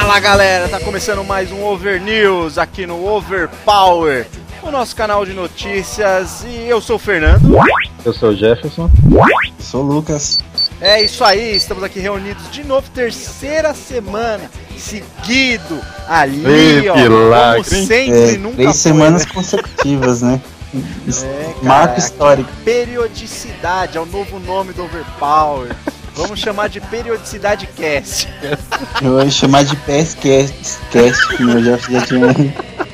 Fala galera, tá começando mais um Over News aqui no Overpower, o nosso canal de notícias, e eu sou o Fernando. Eu sou o Jefferson. Eu sou o Lucas. É isso aí, estamos aqui reunidos de novo, terceira semana seguido ali, ó, como sempre, nunca 3 foi, semanas né? consecutivas, né? Cara, Marco histórico. Periodicidade é o novo nome do Overpower. Vamos chamar de Periodicidade Cast. Eu ia chamar de PSCast, que eu já tinha.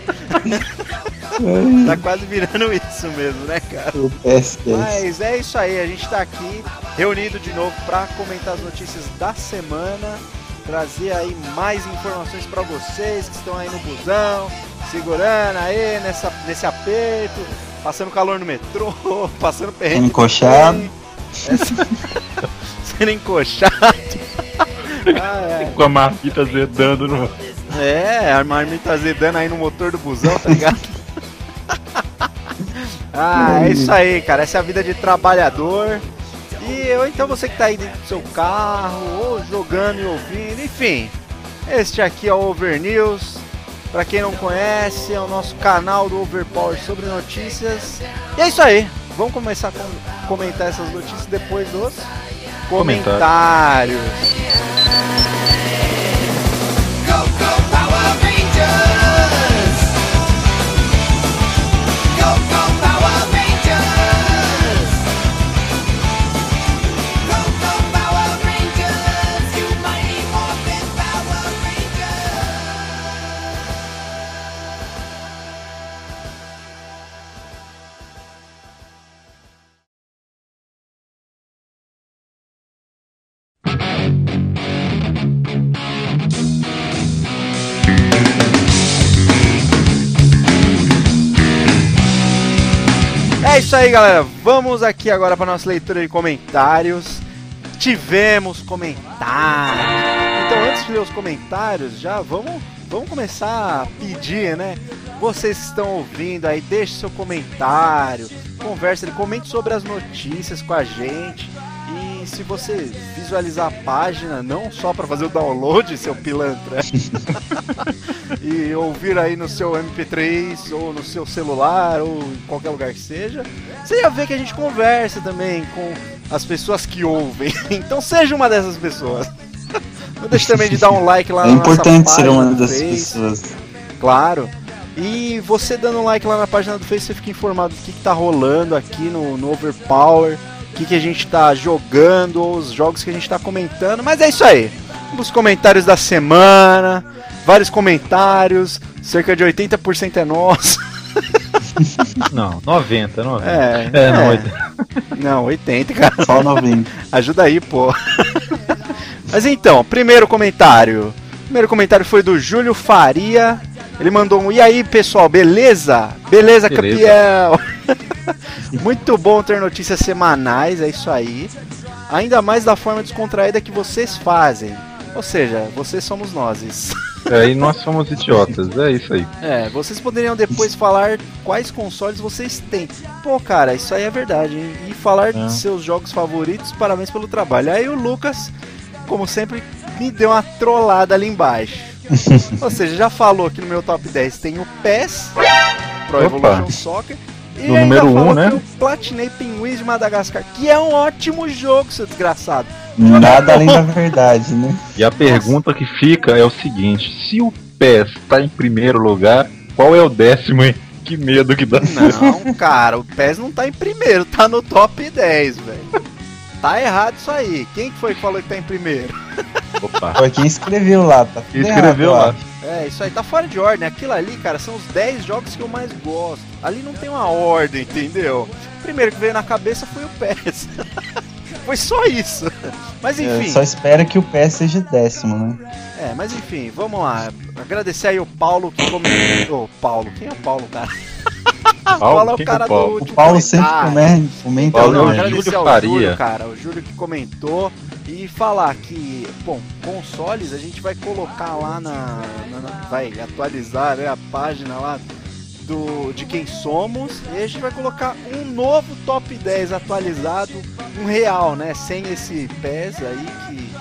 Tá quase virando isso mesmo, né, cara? O PSCast. Mas é isso aí, a gente tá aqui reunido de novo pra comentar as notícias da semana, trazer aí mais informações pra vocês que estão aí no busão, segurando aí nesse aperto, passando calor no metrô, passando perrengue. Encoxado. Sendo encoxado. Com a marmita azedando no... É, a marmita azedando aí no motor do busão, tá ligado? É isso aí, cara. Essa é a vida de trabalhador. Ou então você que tá aí dentro do seu carro, ou jogando e ouvindo, enfim. Este aqui é o Over News. Pra quem não conhece, é o nosso canal do Overpower sobre notícias. E é isso aí. Vamos começar a comentar essas notícias depois dos comentários. Go, go, Power Rangers! Go, go, Power Rangers! Go, go, Power Rangers! You mighty morphin Power Rangers! É isso aí, galera. Vamos aqui agora para nossa leitura de comentários. Tivemos comentários. Então, antes de ler os comentários, já vamos começar a pedir, né? Vocês que estão ouvindo aí, deixe seu comentário, converse, comente sobre as notícias com a gente. E se você visualizar a página, não só para fazer o download, seu pilantra, e ouvir aí no seu MP3 ou no seu celular ou em qualquer lugar que seja, você ia ver que a gente conversa também com as pessoas que ouvem. Então seja uma dessas pessoas. Não deixe também de dar um like lá na nossa página. É importante ser uma dessas pessoas. Claro. E você dando um like lá na página do Face, você fica informado do que tá rolando aqui no Overpower, o que a gente tá jogando, ou os jogos que a gente tá comentando. Mas é isso aí. Os comentários da semana, vários comentários, cerca de 80% é nosso. Não, 90. Não, 80. Não, 80, cara. Só 90. Ajuda aí, pô. Mas então, primeiro comentário. O primeiro comentário foi do Júlio Faria. Ele mandou um: e aí, pessoal, beleza? Beleza, campeão? Muito bom ter notícias semanais, é isso aí. Ainda mais da forma descontraída que vocês fazem. Ou seja, vocês somos nós. E nós somos idiotas, é isso aí. Vocês poderiam depois falar quais consoles vocês têm. Pô, cara, isso aí é verdade, hein? E falar de seus jogos favoritos, parabéns pelo trabalho. Aí o Lucas, como sempre, me deu uma trollada ali embaixo. Ou seja, já falou que no meu top 10 tem o PES, Pro Evolution Soccer, e no ainda número falou 1, né? que eu platinei Pinguins de Madagascar, que é um ótimo jogo, seu desgraçado. Nada além da verdade, né? E a pergunta que fica é o seguinte: se o PES tá em primeiro lugar, qual é o 10º, hein? Que medo que dá. Não, cara, o PES não tá em primeiro, tá no top 10, velho. Tá errado isso aí. Quem que foi que falou que tá em primeiro? Opa. Foi quem escreveu lá, tá? Quem escreveu lá? Isso aí tá fora de ordem. Aquilo ali, cara, são os 10 jogos que eu mais gosto. Ali não tem uma ordem, entendeu? O primeiro que veio na cabeça foi o PES. Foi só isso. Mas enfim. Só espero que o PES seja 10º, né? Mas enfim, vamos lá. Agradecer aí o Paulo que comentou. Paulo, quem é o Paulo, cara? Paulo é o cara do último. O Paulo sempre comenta. Paulo, não, agradecer Júlio ao Faria. Júlio, cara. O Júlio que comentou. E falar que, bom, consoles a gente vai colocar lá vai atualizar, né, a página lá de quem somos, e a gente vai colocar um novo top 10 atualizado, um real, né, sem esse PES aí, que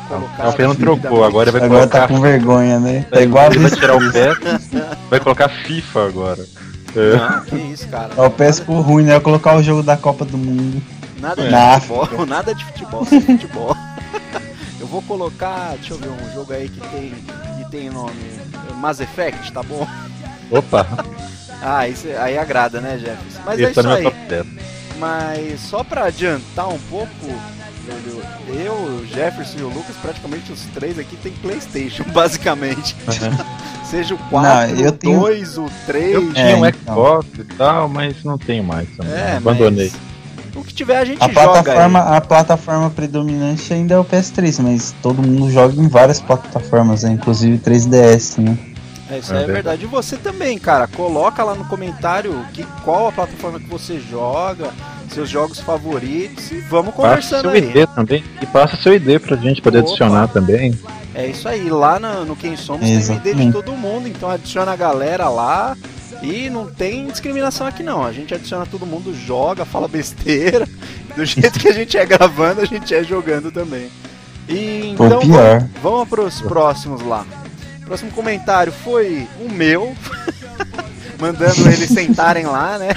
colocar. O Fernando trocou, agora ele vai Agora tá colocar. com vergonha, né? Tá igual a Ele vai vez. tirar o PES, vai colocar FIFA agora. Não, que isso, cara. Ó, o PES ficou ruim, né? Eu colocar o jogo da Copa do Mundo. Nada de Na futebol, nada de futebol, sem futebol. Eu vou colocar, deixa eu ver, um jogo aí que tem nome Mass Effect, tá bom? Opa, Ah, isso aí agrada, né, Jefferson? Mas é esse tá isso no aí. meu top 10. Mas só pra adiantar um pouco, eu, o Jefferson e o Lucas, praticamente os três aqui tem PlayStation, basicamente. Seja o 4, Não, eu o tenho- 2, o 3. Eu tinha um então. Xbox e tal, mas não tenho mais também. É, Abandonei. mas o que tiver a gente A joga plataforma predominante ainda é o PS3, mas todo mundo joga em várias plataformas, né? Inclusive 3DS, né? aí. Isso É aí é verdade. verdade. E você também, cara, coloca lá no comentário qual a plataforma que você joga, seus jogos favoritos e vamos Passa conversando seu aí. ID também. E passa seu ID pra gente poder Opa. adicionar também. É isso aí, lá no Quem Somos tem o ID de Exatamente. todo mundo, então adiciona a galera lá e não tem discriminação aqui não. A gente adiciona todo mundo, joga, fala besteira, do jeito que a gente é gravando, a gente é jogando também. E Ou então pior. vamos pros próximos lá. O próximo comentário foi o meu, mandando eles sentarem lá, né?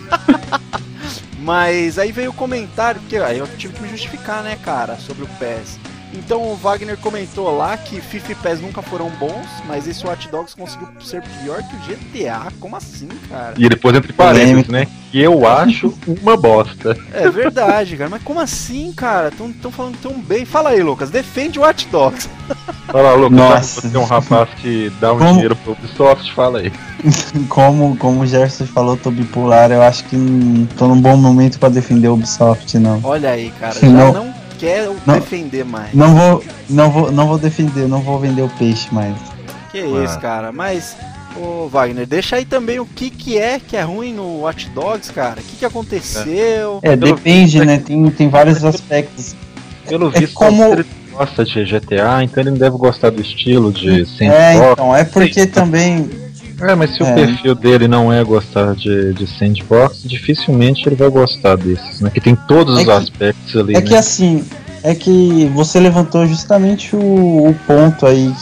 Mas aí veio o comentário, porque aí eu tive que me justificar, né, cara, sobre o PES. Então o Wagner comentou lá que FIFA e PES nunca foram bons, mas esse Watch Dogs conseguiu ser pior que o GTA. Como assim, cara? E depois entre parênteses, né? Que eu acho uma bosta. É verdade, cara. Mas como assim, cara? Tão falando tão bem. Fala aí, Lucas. Defende o Watch Dogs. Fala, Lucas, Nossa. você é um rapaz que dá um Como? dinheiro pro Ubisoft, fala aí. Como o Gerson falou, tô bipolar, eu acho que não tô num bom momento pra defender o Ubisoft, não. Olha aí, cara. Já Não. não quer Não. defender mais. Não vou defender, não vou vender o peixe mais. Que isso, cara. Mas, ô Wagner, deixa aí também o que é ruim no Watch Dogs, cara. O que aconteceu? É, Pelo depende, visto, né? Tem vários aspectos. Pelo É visto, como- ele gosta de GTA, então ele não deve gostar do estilo de É, sandbox. então, é porque também. Mas se o É. perfil dele não é gostar de sandbox, dificilmente ele vai gostar desses, né? Que tem todos É os que- aspectos ali, É né? que assim, é que você levantou justamente o ponto aí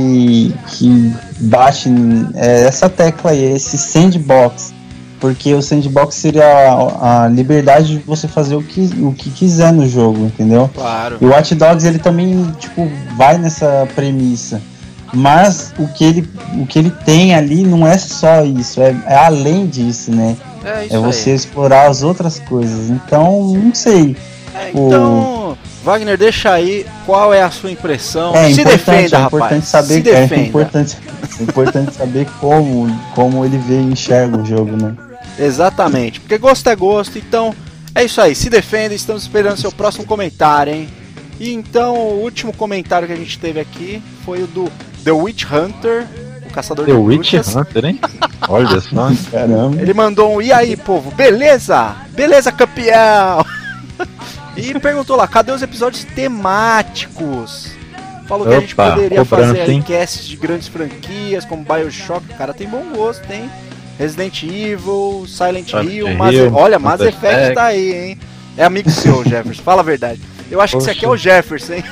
que bate essa tecla aí, esse sandbox. Porque o sandbox seria a liberdade de você fazer o que quiser no jogo, entendeu? Claro. E o Watch Dogs ele também tipo vai nessa premissa, mas o que ele tem ali não é só isso, é além disso, né? É isso É você explorar as outras coisas. Então não sei. aí. Então, Wagner, deixa aí qual é a sua impressão. É Se importante, defenda, é rapaz. importante saber, Se defenda. é importante saber como ele vê e enxerga o jogo, né? Exatamente, porque gosto é gosto, então é isso aí, se defenda, estamos esperando seu próximo comentário, hein? E então o último comentário que a gente teve aqui foi o do The Witch Hunter, o caçador The de Witch bruxas. Hunter, hein? Olha só. Caramba. Ele mandou um e aí, povo, beleza? Beleza, campeão? E perguntou lá, cadê os episódios temáticos? Falou que a gente Opa, poderia cobrando, fazer aí sim. casts de grandes franquias como BioShock, o cara tem bom gosto, hein? Resident Evil, Silent Silent Hill, Hill, olha, Mass Mass Effect Effect. tá aí, hein? É amigo seu, Jefferson, fala a verdade. Eu acho que esse aqui é o Jefferson, hein?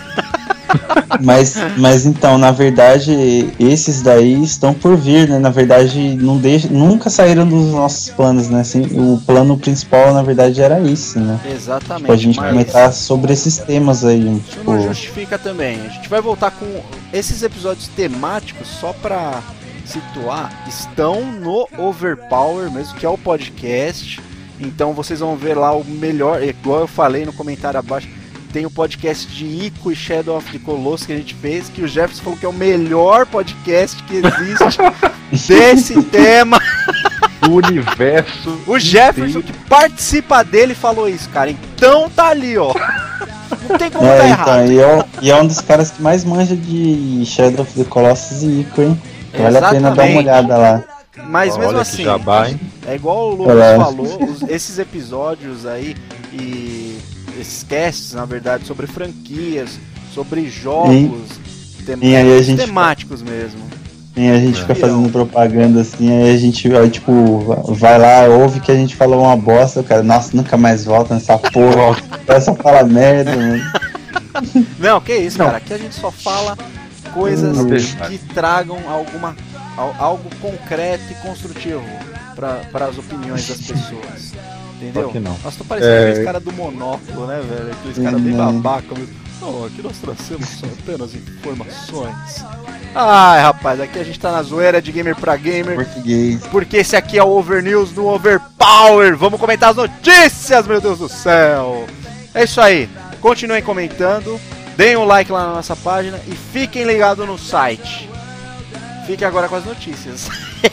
Mas então, na verdade, esses daí estão por vir, né? Na verdade, nunca saíram dos nossos planos, né? Assim, o plano principal, na verdade, era isso, né? Exatamente, Tipo, a gente mas comentar sobre esses temas aí, isso tipo, não justifica também. A gente vai voltar com esses episódios temáticos só pra situar, estão no Overpower mesmo, que é o podcast. Então vocês vão ver lá o melhor, igual eu falei no comentário abaixo, tem o podcast de Ico e Shadow of the Colossus que a gente fez, que o Jefferson falou que é o melhor podcast que existe desse tema. O universo. O Jefferson que participa dele falou isso, cara. Então tá ali, ó. Não tem como tá errado. então, e é um dos caras que mais manja de Shadow of the Colossus e Ico, hein? Vale a pena dar uma Exatamente. olhada lá. Mas mesmo Olha assim, que jabá, hein? é igual o Lucas Olá. falou, esses episódios aí e esses casts, na verdade, sobre franquias, sobre jogos e aí a gente- temáticos mesmo. E a gente fica Fiel. fazendo propaganda assim, aí a gente vai, tipo, vai lá, ouve que a gente falou uma bosta, o cara, nossa, nunca mais volta nessa porra, essa fala merda, mano. Não, que isso, Não. cara. Aqui a gente só fala coisas que tragam algo concreto e construtivo para as opiniões das pessoas. Entendeu? Só que não. Nossa, tô parecendo aqueles caras do Monóculo, né, velho? Aqueles caras bem babaca mesmo. Não, aqui nós trazemos só apenas informações. Ai, rapaz, aqui a gente tá na zoeira de gamer pra gamer. Português. Porque esse aqui é o Over News no Overpower. Vamos comentar as notícias, meu Deus do céu. É isso aí. Continuem comentando. Deem um like lá na nossa página. E fiquem ligados no site. Fique agora com as notícias.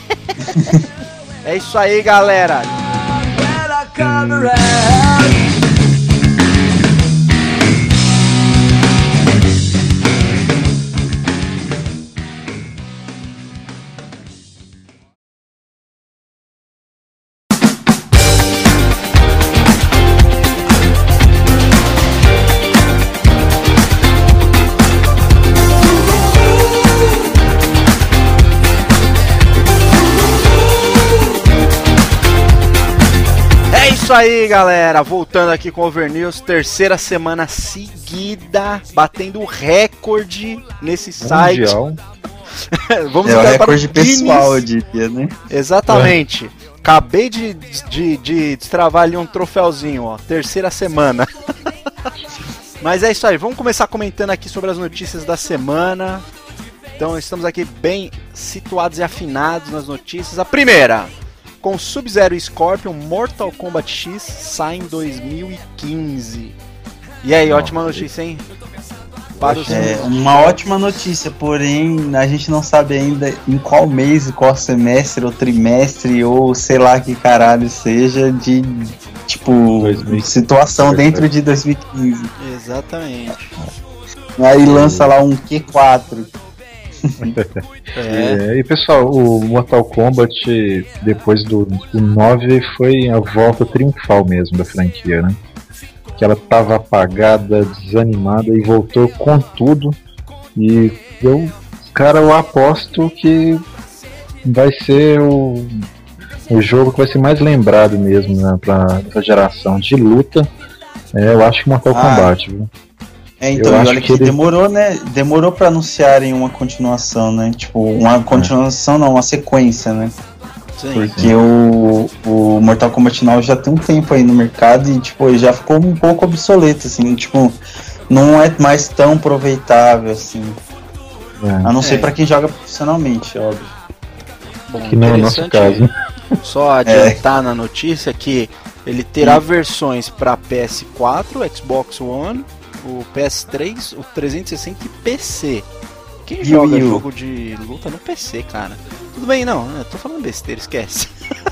É isso aí, galera. É isso aí, galera. Voltando aqui com o Over News, terceira semana seguida, batendo recorde nesse site. Mundial. Vamos É o entrar para recorde Guinness. pessoal, eu diria, né? Exatamente. Acabei de destravar ali um troféuzinho, ó. Terceira semana. Mas é isso aí. Vamos começar comentando aqui sobre as notícias da semana. Então estamos aqui bem situados e afinados nas notícias. A primeira, com Sub-Zero e Scorpion, Mortal Kombat X sai em 2015. E aí, ótima notícia, hein? Para os É uma ótima notícia, porém a gente não sabe ainda em qual mês, qual semestre ou trimestre ou sei lá que caralho seja de tipo 2015. situação dentro de 2015. Exatamente. Aí lança lá um Q4. E pessoal, o Mortal Kombat depois do 9 foi a volta triunfal mesmo da franquia, né? Que ela tava apagada, desanimada e voltou com tudo. E eu aposto que vai ser o jogo que vai ser mais lembrado mesmo, né, pra essa geração de luta. Eu acho que Mortal Kombat, viu? Então, Eu e acho olha que que ele- demorou, né? Demorou pra anunciarem uma continuação, né? Tipo, uma continuação não, uma sequência, né? Sim. Porque o Mortal Kombat 9 já tem um tempo aí no mercado e, tipo, ele já ficou um pouco obsoleto, assim, tipo, não é mais tão aproveitável, assim. A não ser pra quem joga profissionalmente, óbvio. Bom, Que não é o nosso interessante caso. Só adiantar na notícia que ele terá versões para PS4, Xbox One, o PS3, o 360 e PC. Quem E o joga Wii U? jogo de luta no PC, cara? Tudo bem, não, eu tô falando besteira, esquece.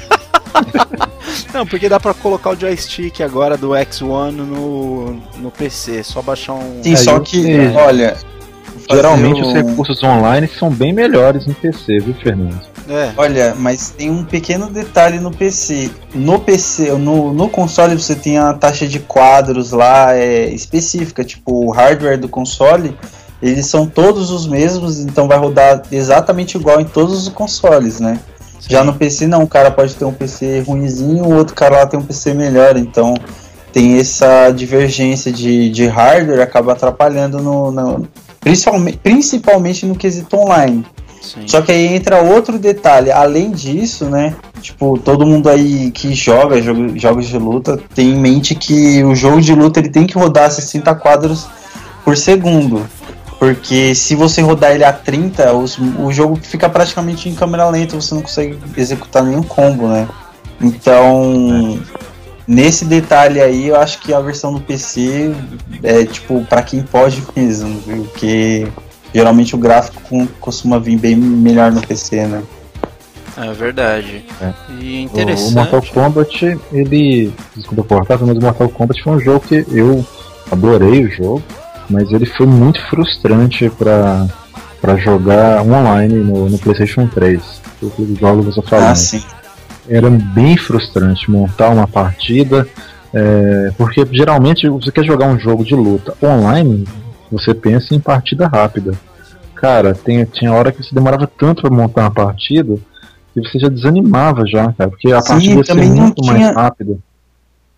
Não, porque dá pra colocar o joystick agora do X1 no PC, só baixar um... Sim, só eu que, sei. olha... Geralmente fazer os recursos online são bem melhores no PC, viu, Fernando? É, Olha, mas tem um pequeno detalhe no PC. No PC, no console você tem a taxa de quadros lá específica, tipo o hardware do console, eles são todos os mesmos, então vai rodar exatamente igual em todos os consoles, né? Já no PC não, o cara pode ter um PC ruinzinho, o outro cara lá tem um PC melhor, então tem essa divergência de hardware, acaba atrapalhando principalmente no quesito online. sim. Só que aí entra outro detalhe, além disso, né? Tipo, todo mundo aí que joga jogos de luta tem em mente que o jogo de luta ele tem que rodar 60 quadros por segundo. Porque se você rodar ele a 30, o jogo fica praticamente em câmera lenta, você não consegue executar nenhum combo, né? Então, nesse detalhe aí, eu acho que a versão do PC é tipo pra quem pode mesmo, viu? Porque geralmente o gráfico costuma vir bem melhor no PC, né? É verdade. É. E O Mortal interessante. Kombat, desculpa cortar, mas o Mortal Kombat foi um jogo que eu adorei o jogo, mas ele foi muito frustrante pra jogar online no PlayStation 3. Os jogos que você falou. Ah, sim. Era bem frustrante montar uma partida, porque geralmente você quer jogar um jogo de luta online, você pensa em partida rápida. Cara, tinha hora que você demorava tanto pra montar uma partida que você já desanimava já, cara, porque a Sim, partida ia ser também não muito tinha- mais rápida.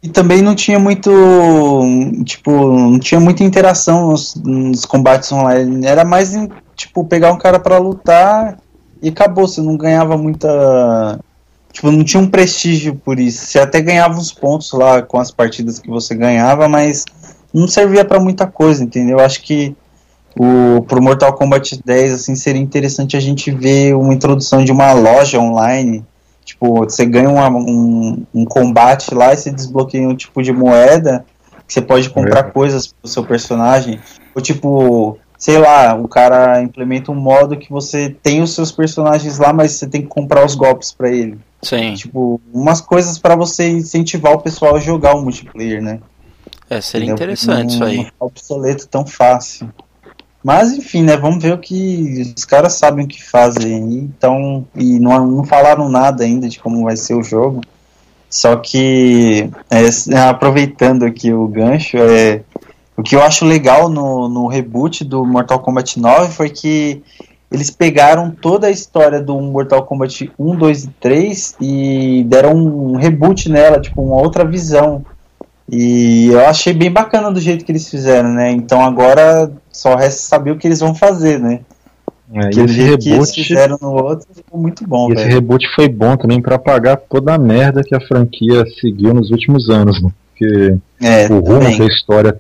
E também não tinha muito, tipo, não tinha muita interação nos combates online. Era mais, tipo, pegar um cara pra lutar e acabou. Você não ganhava muita... Tipo, não tinha um prestígio por isso. Você até ganhava uns pontos lá com as partidas que você ganhava, mas não servia pra muita coisa, entendeu? Acho que pro Mortal Kombat 10, assim, seria interessante a gente ver uma introdução de uma loja online. Tipo, você ganha um combate lá e você desbloqueia um tipo de moeda que você pode comprar coisas pro seu personagem. Ou tipo, sei lá, o cara implementa um modo que você tem os seus personagens lá, mas você tem que comprar os golpes pra ele. Sim. Tipo, umas coisas pra você incentivar o pessoal a jogar o multiplayer, né? Seria Entendeu? interessante isso aí. Não ficar obsoleto tão fácil. Mas enfim, né? Vamos ver o que os caras sabem o que fazem. Então, e não falaram nada ainda de como vai ser o jogo. Só que aproveitando aqui o gancho, o que eu acho legal no reboot do Mortal Kombat 9 foi que eles pegaram toda a história do Mortal Kombat 1, 2 e 3 e deram um reboot nela, tipo, uma outra visão. E eu achei bem bacana do jeito que eles fizeram, né? Então agora só resta saber o que eles vão fazer, né? Porque do jeito que eles fizeram no outro ficou muito bom, velho. Esse reboot foi bom também pra apagar toda a merda que a franquia seguiu nos últimos anos, né? Porque o rumo que a história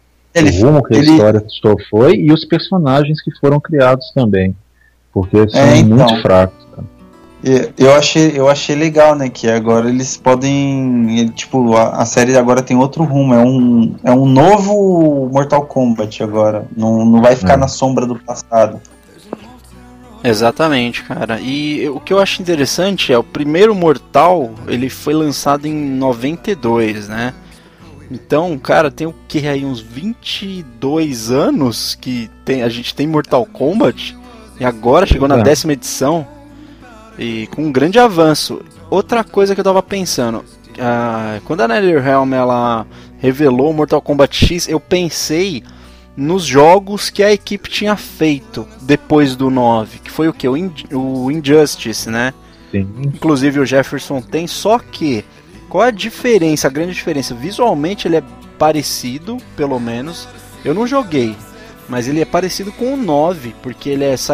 foi e os personagens que foram criados também. Porque são muito fracos, cara. Eu achei legal, né, que agora eles podem, tipo, a série agora tem outro rumo, é um novo Mortal Kombat agora, não vai ficar na sombra do passado. Exatamente, cara. E o que eu acho interessante é o primeiro Mortal, ele foi lançado em 92, né? Então, cara, tem o que aí, uns 22 anos que a gente tem Mortal Kombat e agora chegou na 10ª edição. E com um grande avanço. Outra coisa que eu tava pensando, quando a NetherRealm ela revelou o Mortal Kombat X, eu pensei nos jogos que a equipe tinha feito depois do 9, que foi o que? O Injustice, né? Sim. Inclusive o Jefferson tem, só que qual é a diferença, a grande diferença? Visualmente ele é parecido, pelo menos. Eu não joguei, mas ele é parecido com o 9, porque ele é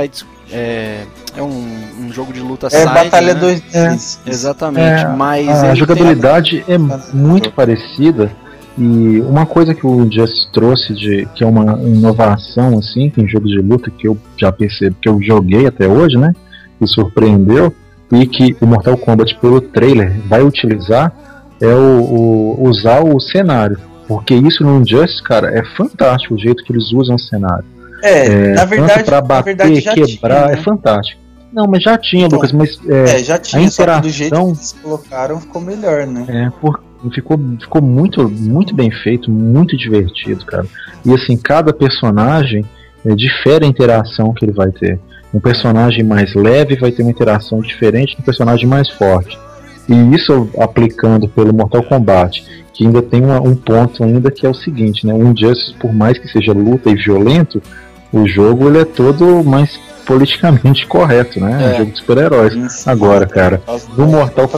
um jogo de luta side, Batalha né? 2. Exatamente, mas a jogabilidade é muito parecida. E uma coisa que o Injustice trouxe, que é uma inovação assim, em jogo de luta, que eu já percebo, que eu joguei até hoje, né? Que surpreendeu, e que o Mortal Kombat pelo trailer vai utilizar, é usar o cenário. Porque isso no Injustice, cara, é fantástico o jeito que eles usam o cenário. Na verdade, pra bater, já quebrar, tinha, né? É fantástico. Não, mas já tinha, então, Lucas, mas já tinha, a interação, só que do jeito que eles colocaram ficou melhor, né? Ficou muito, muito bem feito, muito divertido, cara. E assim, cada personagem difere a interação que ele vai ter. Um personagem mais leve vai ter uma interação diferente do personagem mais forte. E isso aplicando pelo Mortal Kombat, que ainda tem um ponto ainda que é o seguinte, né? O Injustice, por mais que seja luta e violento, o jogo ele é todo mais politicamente correto, né? É um jogo de super-heróis. Agora, cara, no Mortal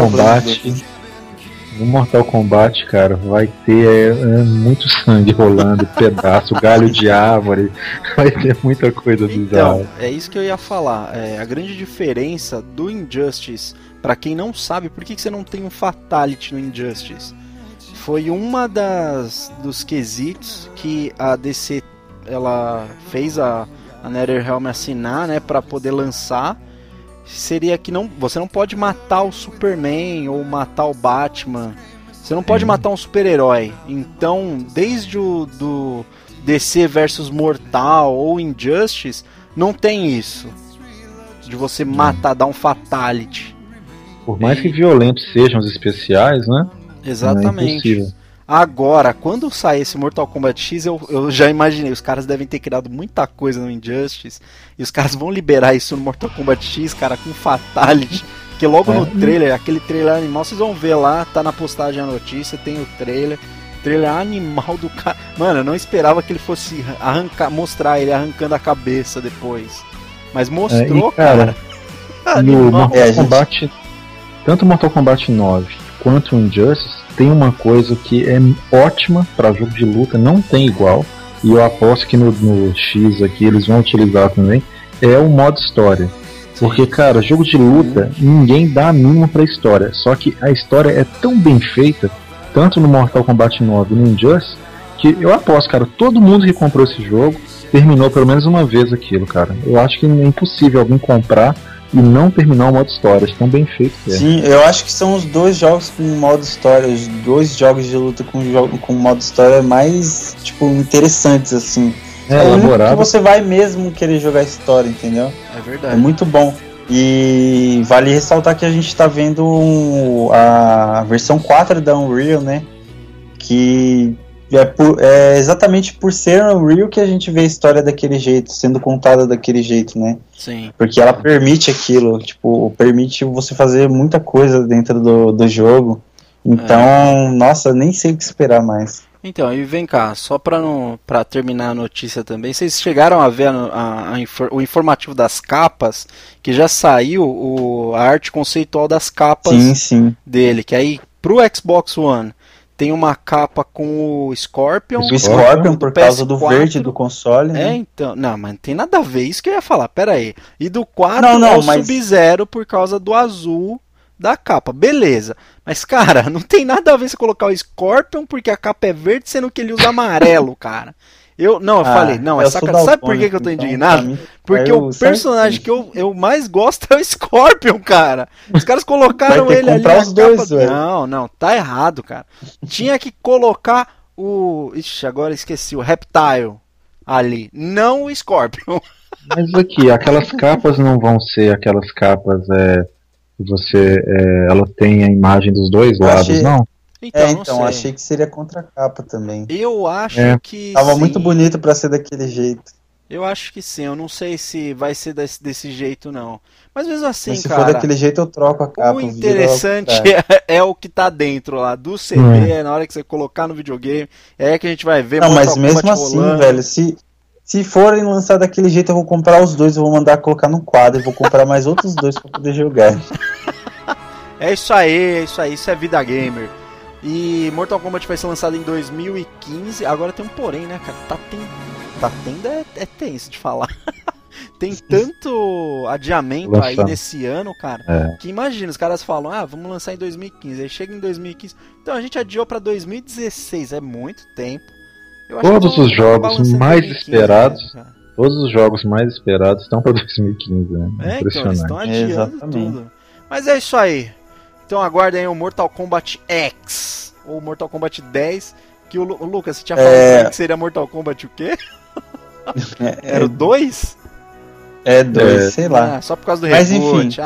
Kombat, cara, vai ter muito sangue rolando, pedaço, galho de árvore, vai ter muita coisa bizarra. Então, é isso que eu ia falar. A grande diferença do Injustice, pra quem não sabe, por que você não tem um Fatality no Injustice? Foi uma dos quesitos que a DC ela fez a NetherRealm assinar, né, para poder lançar. Seria que você não pode matar o Superman ou matar o Batman. Você não pode matar um super-herói. Então, desde do DC versus Mortal ou Injustice, não tem isso de você matar, dar um Fatality. Por mais que violentos sejam os especiais, né? Exatamente. Agora, quando sair esse Mortal Kombat X, eu já imaginei, os caras devem ter criado muita coisa no Injustice, e os caras vão liberar isso no Mortal Kombat X, cara, com Fatality, que logo no trailer, aquele trailer animal, vocês vão ver lá, tá na postagem a notícia, tem o trailer animal do cara. Mano, eu não esperava que ele fosse mostrar ele arrancando a cabeça depois, mas mostrou, cara. E o Mortal Kombat, tanto o Mortal Kombat 9 quanto o Injustice, tem uma coisa que é ótima para jogo de luta, não tem igual, e eu aposto que no X aqui eles vão utilizar também, é o modo história. Porque, cara, jogo de luta, ninguém dá a mínima pra história. Só que a história é tão bem feita, tanto no Mortal Kombat 9 e no Injustice, que eu aposto, cara, todo mundo que comprou esse jogo terminou pelo menos uma vez aquilo, cara. Eu acho que é impossível alguém comprar e não terminar o modo história, de tão bem feito que é. Sim, eu acho que são os dois jogos com modo história, os dois jogos de luta com modo história mais, tipo, interessantes, assim. É o único elaborado. que você vai mesmo querer jogar história, entendeu? É É verdade. muito bom. E vale ressaltar que a gente tá vendo a versão 4 da Unreal, né? Que é exatamente por ser Unreal que a gente vê a história daquele jeito, sendo contada daquele jeito, né? Sim. Porque ela permite aquilo, tipo, permite você fazer muita coisa dentro do jogo. Então, nossa, nem sei o que esperar mais. Então, e vem cá, só pra terminar a notícia também, vocês chegaram a ver o informativo das capas, que já saiu a arte conceitual das capas Sim, sim. dele, que aí pro Xbox One tem uma capa com o Scorpion. O Scorpion, por causa do PS4. verde do console, É, né? então, não, mas não tem nada a ver, isso que eu ia falar, pera aí. E do 4 Não, é o mas- Sub-Zero por causa do azul da capa, beleza. Mas, cara, não tem nada a ver você colocar o Scorpion porque a capa é verde, sendo que ele usa amarelo, cara. Eu falei, não, é eu sou sacanagem. Sabe por daltônico, que eu tô então, indignado? pra mim, Porque eu o personagem que eu mais gosto é o Scorpion, cara. Os caras colocaram Vai ter que ele ali comprar na os dois, capa. velho. Não, tá errado, cara. Tinha que colocar o... Ixi, agora esqueci, o Reptile ali, não o Scorpion. Mas aqui, aquelas capas não vão ser aquelas capas que você. Ela tem a imagem dos dois Eu lados, achei- não? Então, não sei. achei que seria contracapa também. Eu acho É. que Tava sim. muito bonito pra ser daquele jeito. Eu acho que sim. Eu não sei se vai ser desse jeito, não. Mas mesmo assim, Mas se cara, for daquele jeito, eu troco a capa. o viro interessante ao contrário. é o que tá dentro lá do CD, na hora que você colocar no videogame. É que a gente vai ver Não, mas Mortal mesmo Kombat assim, rolando. velho, se forem lançar daquele jeito, eu vou comprar os dois, eu vou mandar colocar num quadro, e vou comprar mais outros dois pra poder jogar. É isso aí, isso é vida gamer. E Mortal Kombat vai ser lançado em 2015. Agora tem um porém, né, cara? Tá tendo é tenso de falar. Tem tanto adiamento aí Lançando. nesse ano, cara, É. que imagina, os caras falam, vamos lançar em 2015. Aí chega em 2015. Então a gente adiou pra 2016, é muito tempo. Eu acho Todos que os vão jogos acabar lançando em mais 2015, esperados né, cara? Todos os jogos mais esperados estão pra 2015, né? Então, eles Impressionante. estão adiando Exatamente. tudo. Mas é isso aí. Então aguardem aí o Mortal Kombat X, ou Mortal Kombat 10, que o Lucas, você tinha falado pra mim que seria Mortal Kombat o quê? Era o 2? É dois, sei lá. Só por causa do Mas, reboot. enfim.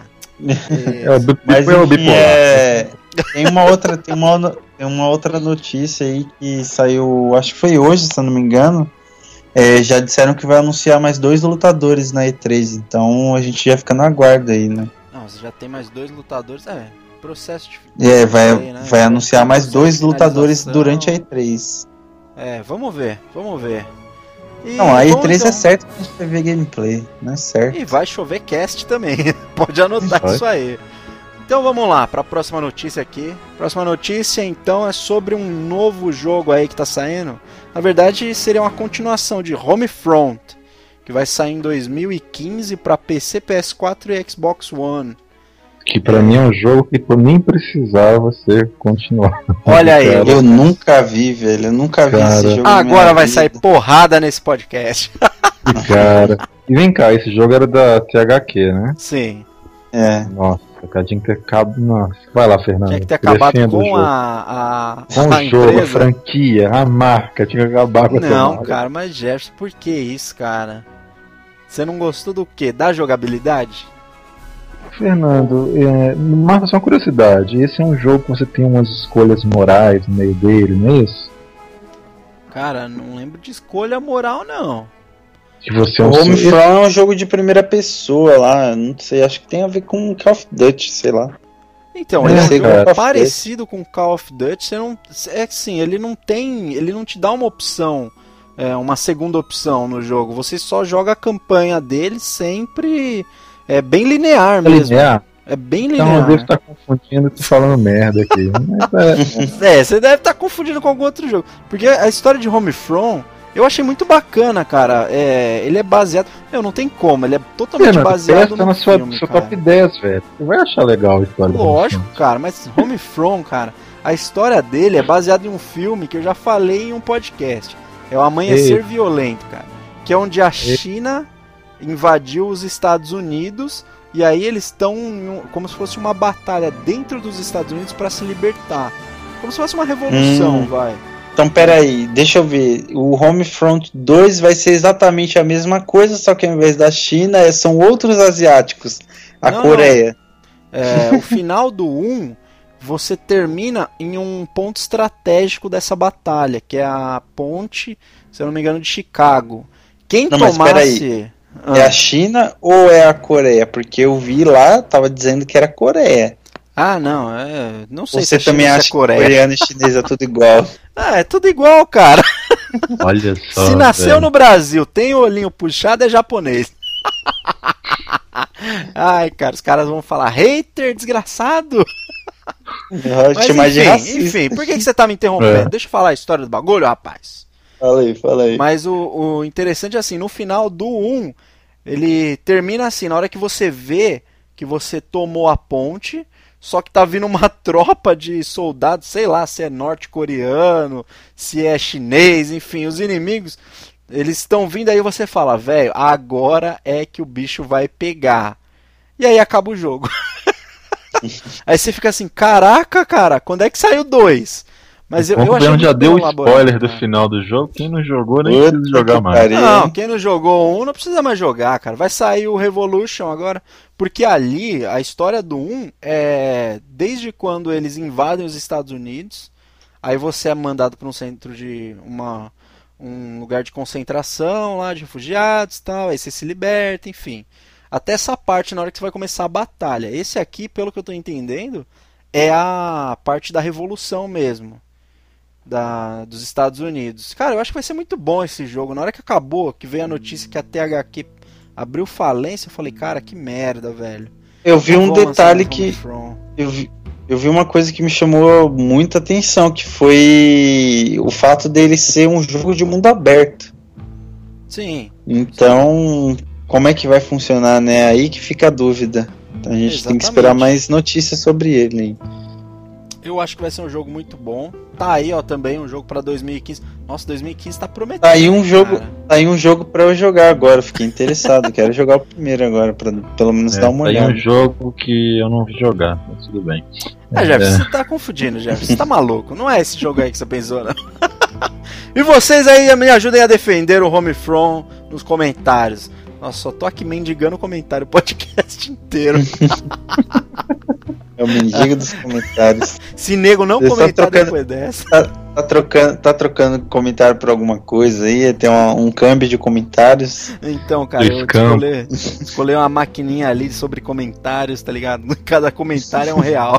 Mas É o enfim, bipolar. tem uma outra notícia aí que saiu, acho que foi hoje, se eu não me engano. Já disseram que vai anunciar mais 2 lutadores na E3, então a gente já fica na guarda aí, né? Não, você já tem mais 2 lutadores. Processo de. Vai não sei, né? vai anunciar mais Processo 2 de lutadores finalização. durante a E3. Vamos ver. E Não, a vamos, E3 então. é certo que a gente vai ver gameplay, não é certo? E vai chover cast também. Pode anotar Vai. isso aí. Então vamos lá para a próxima notícia aqui. Próxima notícia então é sobre um novo jogo aí que tá saindo. Na verdade seria uma continuação de Homefront, que vai sair em 2015 para PC, PS4 e Xbox One. Que pra mim é um jogo que nem precisava ser continuado. Olha aí, Cara, Eu nunca vi, velho, eu nunca vi Cara. esse jogo na minha Agora vai vida. sair porrada nesse podcast. cara. E vem cá, esse jogo era da THQ, né? Sim. Nossa, cara, tinha que ter acabado. Nossa. Vai lá, Fernando. Tinha que ter acabado Defenda o com jogo. a Com o jogo, a empresa. franquia, a marca, tinha que acabar com essa Não, marca. cara, mas Jefferson, por que isso, cara? Você não gostou do quê? Da jogabilidade? Fernando, mata só uma curiosidade. Esse é um jogo que você tem umas escolhas morais no meio dele, não é isso? Cara, não lembro de escolha moral, não. Que você é O um Homefront é um jogo de primeira pessoa lá, não sei, acho que tem a ver com Call of Duty, sei lá. Então, É, ele é um cara. jogo Call of parecido com Call of Duty. Você não, é que sim, ele não te dá uma opção, uma segunda opção no jogo. Você só joga a campanha dele sempre bem linear mesmo. linear. É bem Então linear. eu devo estar confundindo e tô falando merda aqui. Mas, Você deve estar confundindo com algum outro jogo. Porque a história de Homefront eu achei muito bacana, cara. Ele é baseado. Não tem como, ele é totalmente Renato, baseado presta no na sua filme, cara. top 10, velho. Você vai achar legal a história do Lógico, Homefront. cara, mas Homefront, cara, a história dele é baseada em um filme que eu já falei em um podcast. É o Amanhecer Violento, cara. Que é onde a China invadiu os Estados Unidos e aí eles estão como se fosse uma batalha dentro dos Estados Unidos para se libertar. Como se fosse uma revolução, vai. Então, peraí, deixa eu ver. O Homefront 2 vai ser exatamente a mesma coisa, só que ao invés da China, são outros asiáticos. A Não, Coreia. O final do 1, você termina em um ponto estratégico dessa batalha, que é a ponte, se eu não me engano, de Chicago. Quem Não, mas tomasse... peraí. É a China ou é a Coreia? Porque eu vi lá, tava dizendo que era Coreia. Ah, não, não sei se Você é China também ou se acha é que Coreia. coreano e chinês é tudo igual? É tudo igual, cara. Olha só. Se nasceu velho. no Brasil, tem o olhinho puxado, é japonês. Ai, cara, os caras vão falar, hater, desgraçado. Eu Mas te mais de racista. enfim, por que você tá me interrompendo? É. Deixa eu falar a história do bagulho, rapaz. Fala aí. Mas o interessante é assim, no final do 1, ele termina assim, na hora que você vê que você tomou a ponte, só que tá vindo uma tropa de soldados, sei lá, se é norte-coreano, se é chinês, enfim, os inimigos, eles estão vindo, aí você fala, velho, agora é que o bicho vai pegar. E aí acaba o jogo. Aí você fica assim, caraca, cara, quando é que saiu 2? Mas eu O achei Ben já muito deu o elaborado, spoiler do cara. final do jogo. Quem não jogou nem Puta precisa jogar que mais. pariu. Não, quem não jogou um não precisa mais jogar, cara. Vai sair o Revolution agora. Porque ali, a história do 1 é desde quando eles invadem os Estados Unidos. Aí você é mandado para um centro de um lugar de concentração lá, de refugiados e tal. Aí você se liberta, enfim. Até essa parte na hora que você vai começar a batalha. Esse aqui, pelo que eu tô entendendo, é a parte da revolução mesmo. Dos Estados Unidos. Cara, eu acho que vai ser muito bom esse jogo. Na hora que acabou, que veio a notícia que a THQ abriu falência, eu falei, cara, que merda, velho. Eu vi Não um vou lançar detalhe no que. Homefront. Eu vi uma coisa que me chamou muita atenção, que foi o fato dele ser um jogo de mundo aberto. Sim, Então, como é que vai funcionar, né? Aí que fica a dúvida. Então a gente tem que esperar Exatamente. mais notícias sobre ele. Hein? eu acho que vai ser um jogo muito bom. Tá aí, ó, também um jogo pra 2015. Nossa, 2015 tá prometendo. Tá aí um jogo, cara. tá aí um jogo para eu jogar agora. Fiquei interessado. Quero jogar o primeiro agora pra pelo menos dar uma Tem olhada. um jogo que eu não vi jogar, mas tudo bem. Ah, Jefferson, você tá confundindo, Jefferson. Você tá maluco. Não é esse jogo aí que você pensou, não. E vocês aí me ajudem a defender o Homefront nos comentários. Nossa, só tô aqui mendigando o comentário o podcast inteiro. É o mendigo dos comentários. Se nego não Vocês estão comentar trocando- depois dessa. Tá trocando comentário por alguma coisa aí? Tem um câmbio de comentários. Então, cara, eu Escampo. escolhi uma maquininha ali sobre comentários, tá ligado? Cada comentário é R$1.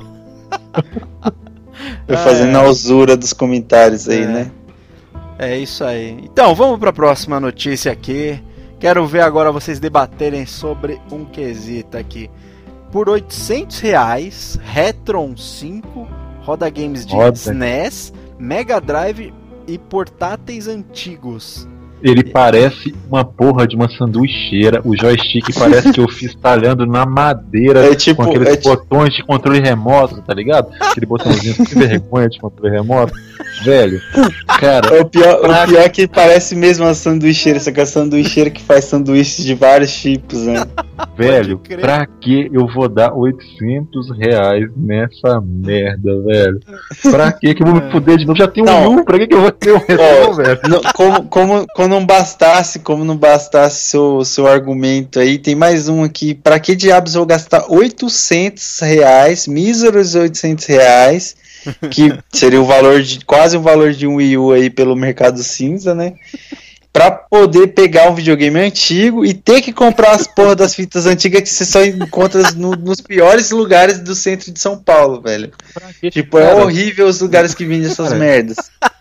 Tô fazendo a usura dos comentários aí, É. né? É isso aí. Então, vamos pra próxima notícia aqui. Quero ver agora vocês debaterem sobre um quesito aqui. Por R$800, Retron 5 roda games de Roda. SNES, Mega Drive e portáteis antigos. Ele parece uma porra de uma sanduicheira. O joystick parece que eu fiz talhando na madeira É tipo- com aqueles é tipo- botões de controle remoto, tá ligado? Aquele botãozinho que vergonha de controle remoto. Velho, cara, O pior é que parece mesmo uma sanduicheira, só que é a sanduicheira que faz sanduíches de vários tipos, né? velho, crer. pra que eu vou dar R$800 nessa merda, velho? Pra que eu vou me fuder de novo? Já tem um Não. Wii U, pra que eu vou ter um Retron, velho? Como não bastasse seu argumento aí, tem mais um aqui. Pra que diabos eu vou gastar R$800, míseros R$800, que seria o valor quase o valor de um Wii U aí pelo mercado cinza, né? Pra poder pegar um videogame antigo e ter que comprar as porra das fitas antigas que você só encontra nos piores lugares do centro de São Paulo, velho. Pra que, Tipo, é cara? horrível os lugares que vendem essas Cara, merdas.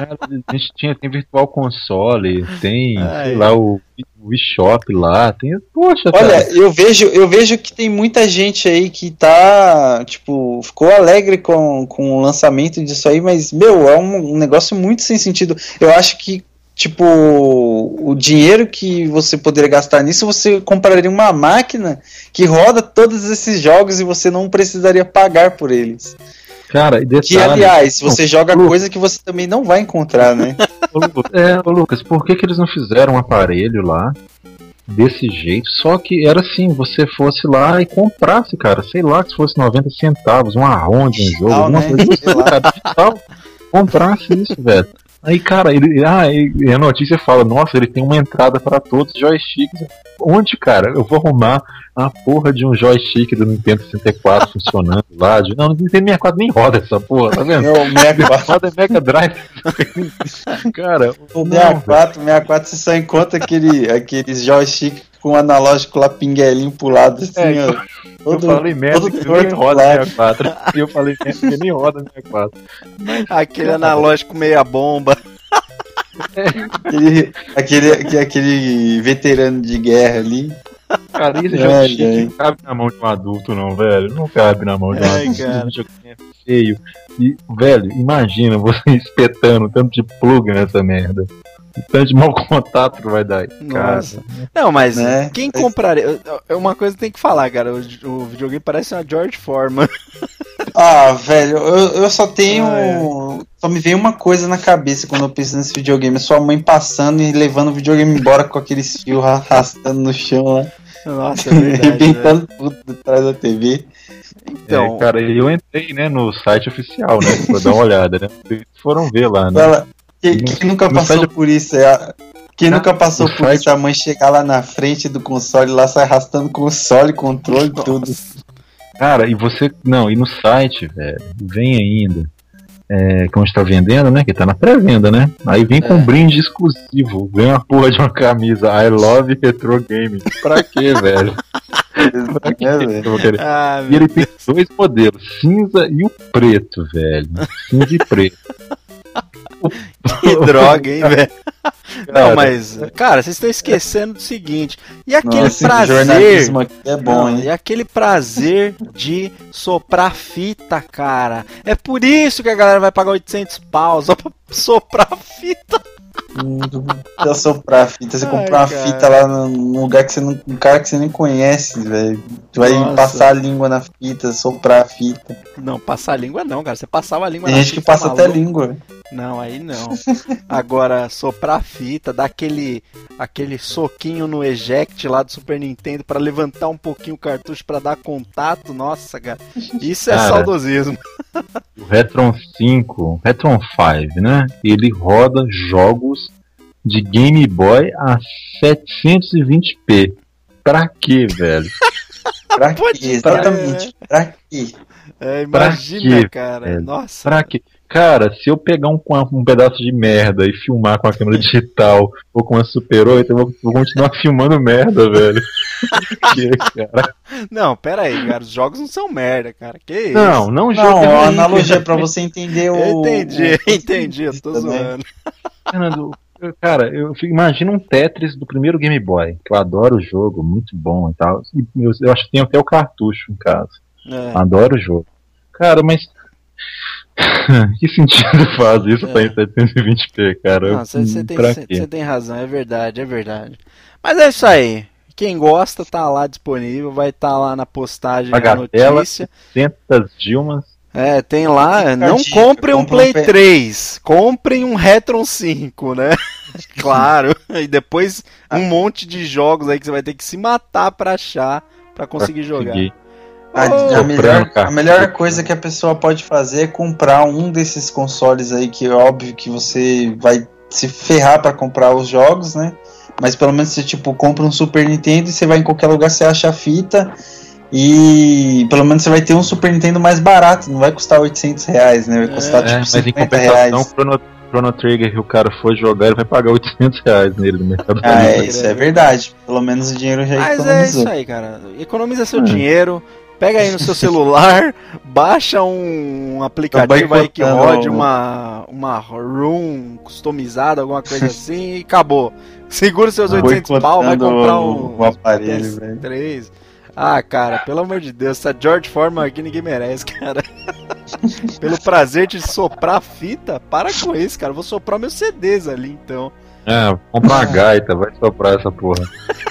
Cara, a gente tem Virtual Console, tem, Ai. sei lá, o eShop lá, tem. Poxa, Olha, cara. eu vejo que tem muita gente aí que tá, tipo, ficou alegre com o lançamento disso aí, mas, meu, é um negócio muito sem sentido. Eu acho que, tipo, o dinheiro que você poderia gastar nisso, você compraria uma máquina que roda todos esses jogos e você não precisaria pagar por eles. Cara, e detalhe. Que, aliás, Não, você joga Lu- coisa que você também não vai encontrar, né? ô, Lucas, por que eles não fizeram um aparelho lá desse jeito? Só que era assim, você fosse lá e comprasse, cara, sei lá, que se fosse 90 centavos, uma ROM de um jogo, Digital, alguma né? coisa Sei lá. cara, digital, comprasse isso, velho. Aí, cara, e a notícia fala, nossa, ele tem uma entrada para todos os joysticks. Onde, cara? Eu vou arrumar a porra de um joystick do Nintendo 64 funcionando lá. Não, no Nintendo 64 nem roda essa porra, tá vendo? Não, o 64. Roda é Mega Drive. Cara, O não, velho. 64 você só encontra aqueles joystick com o analógico lá pinguelinho pro lado, assim, É, ó. Eu falei merda todo que nem torto roda pro lado. 64. E eu falei merda que nem roda 64. Aquele analógico meia bomba. Aquele veterano de guerra ali. Cara, esse Ai, joystick ai. não cabe na mão de um adulto, não, velho. Não cabe na mão de um Ai, adulto. cara. Esse joguinho é feio. E, velho, imagina você espetando tanto de plug nessa merda. O tanto de mau contato que vai dar. Cara, Nossa. Não, mas Né? quem compraria. Uma coisa tem que falar, cara. O videogame parece uma George Foreman. Ah, velho, eu só tenho. Ai, Só me veio uma coisa na cabeça quando eu penso nesse videogame. Sua mãe passando e levando o videogame embora com aqueles fios arrastando no chão lá. Nossa, é verdade. velho. Arrebentando tudo atrás da TV. Então, cara, eu entrei, né, no site oficial, né, pra dar uma olhada, né. Vocês foram ver lá, né. Fala, quem nunca no passou site- por isso? Quem nunca passou no por site- isso? A mãe chegar lá na frente do console, lá sai arrastando console, controle, tudo. Cara, e você. Não, e no site, velho, vem ainda. Que onde tá vendendo, né? Que tá na pré-venda, né? Aí vem com um brinde exclusivo. Vem uma porra de uma camisa. I love retro gaming. Pra quê, velho? Pra quê? É, que velho. eu vou querer? ah, E ele tem dois modelos, cinza e o preto, velho. Cinza e preto. que droga, hein, velho? Não, Cara, mas, cara, vocês estão esquecendo do seguinte. E aquele Nossa, esse prazer. jornalismo aqui é bom, Não, hein? e aquele prazer de soprar fita, cara. É por isso que a galera vai pagar 800 pau só pra soprar fita. Eu soprar a fita, você Ai, comprar uma cara. fita lá num lugar que você não. Um cara que você nem conhece, velho. Tu vai Nossa. passar a língua na fita, soprar a fita. Não, passar a língua não, cara. Você passava a língua Tem na gente que fita, passa até maluco. língua. Não, aí não. Agora, soprar a fita, dar aquele soquinho no eject lá do Super Nintendo pra levantar um pouquinho o cartucho pra dar contato, nossa, cara. Isso é Cara. saudosismo. o Retron 5, Retron 5, né? Ele roda jogos de Game Boy a 720p. Pra quê, velho? Pra Pode quê? crer, Exatamente. Pra quê? É, Pra imagina, quê, cara. velho? Nossa. Pra quê? Cara, se eu pegar um pedaço de merda e filmar com a câmera digital ou com a Super 8, eu vou continuar filmando merda, velho. Que, cara? Não, pera aí, cara. Os jogos não são merda, cara. Que isso? Não jogo Não, é a ruim, analogia pra você entender o. Eu entendi, eu tô também. zoando. Fernando, cara, imagina um Tetris do primeiro Game Boy, que eu adoro o jogo, muito bom e tal. E eu acho que tem até o cartucho em casa. É. Adoro o jogo. Cara, mas. Que sentido faz isso pra em 720p, cara? Não, você Pra quê? tem razão, é verdade, é verdade. Mas é isso aí. Quem gosta tá lá disponível, vai estar lá na postagem a Bagatela. notícia. 200 Dilmas. É, tem lá. Fica a Não dica, comprem um compra Play um P- 3, comprem um Retron 5, né? Claro. E depois um monte de jogos aí que você vai ter que se matar pra achar, pra conseguir jogar. conseguir. A, Oh, a melhor, cara. a melhor coisa que a pessoa pode fazer é comprar um desses consoles aí, que é óbvio que você vai se ferrar pra comprar os jogos, né? Mas pelo menos você tipo compra um Super Nintendo e você vai em qualquer lugar, você acha a fita e pelo menos você vai ter um Super Nintendo mais barato, não vai custar R$800, né? Vai custar tipo Mas em 50 compensação, reais. Chrono Trigger que o cara for jogar, ele vai pagar R$800 nele no Mercado Ah, Livre. isso é verdade. Pelo menos o dinheiro já Mas é economizou. isso aí, cara. Economiza seu dinheiro, Pega aí no seu celular, baixa um aplicativo aí que rode uma room customizada, alguma coisa assim, e acabou. Segura seus 800 pau, vai comprar o aparelho, PS3. velho. Ah, cara, pelo amor de Deus, essa George Foreman aqui ninguém merece, cara. Pelo prazer de soprar a fita, para com isso, cara. Eu vou soprar meus CDs ali, então. Compra uma gaita, vai soprar essa porra.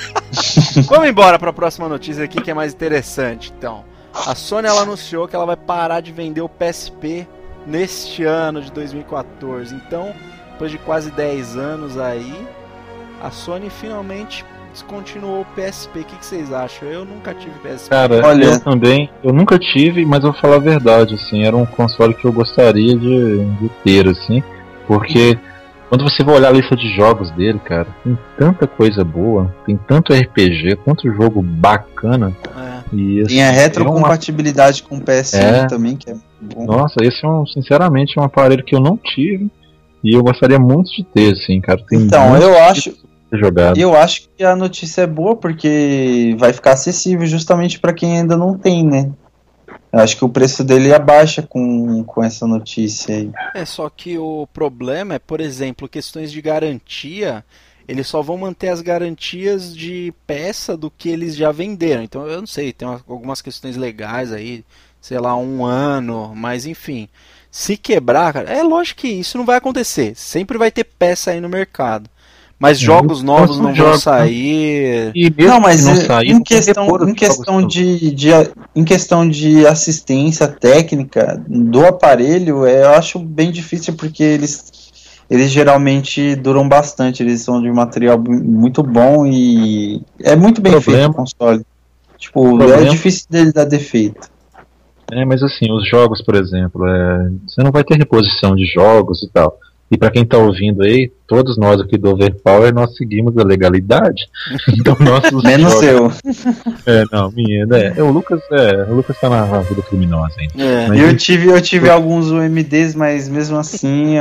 Vamos embora para a próxima notícia aqui, que é mais interessante. Então, a Sony ela anunciou que ela vai parar de vender o PSP neste ano de 2014. Então, depois de quase 10 anos aí, a Sony finalmente descontinuou o PSP. O que vocês acham? Eu nunca tive PSP. Cara, Olha- eu também, eu nunca tive, mas eu vou falar a verdade, assim, era um console que eu gostaria de ter, assim, porque quando você vai olhar a lista de jogos dele, cara, tem tanta coisa boa, tem tanto RPG, tanto jogo bacana, É. e assim, Tem a é uma- retrocompatibilidade com o PSN também, que é bom. Nossa, esse é sinceramente um aparelho que eu não tive, e eu gostaria muito de ter, assim, cara, tem Então, muito eu acho, jogado. eu acho que a notícia é boa porque vai ficar acessível justamente para quem ainda não tem, né? Eu acho que o preço dele abaixa com essa notícia aí. É, só que o problema é, por exemplo, questões de garantia, eles só vão manter as garantias de peça do que eles já venderam. Então, eu não sei, tem algumas questões legais aí, sei lá, 1 ano, mas enfim. Se quebrar, cara, é lógico que isso não vai acontecer. Sempre vai ter peça aí no mercado. Mas jogos novos não vão jogos, né? sair. E mesmo Não, mas que não sair, em não tem questão, repor os em questão jogos em questão de assistência técnica do aparelho, eu acho bem difícil porque eles geralmente duram bastante, eles são de um material muito bom e é muito bem Problema- feito o console. Tipo, é Problema- difícil dele dar defeito. Mas assim, os jogos, por exemplo, você não vai ter reposição de jogos e tal. E pra quem tá ouvindo aí, todos nós aqui do Overpower, nós seguimos a legalidade. Então nossos Menos jogos... eu. Não, minha, o Lucas tá na vida criminosa, hein? É. Mas- Eu tive alguns UMDs, mas mesmo assim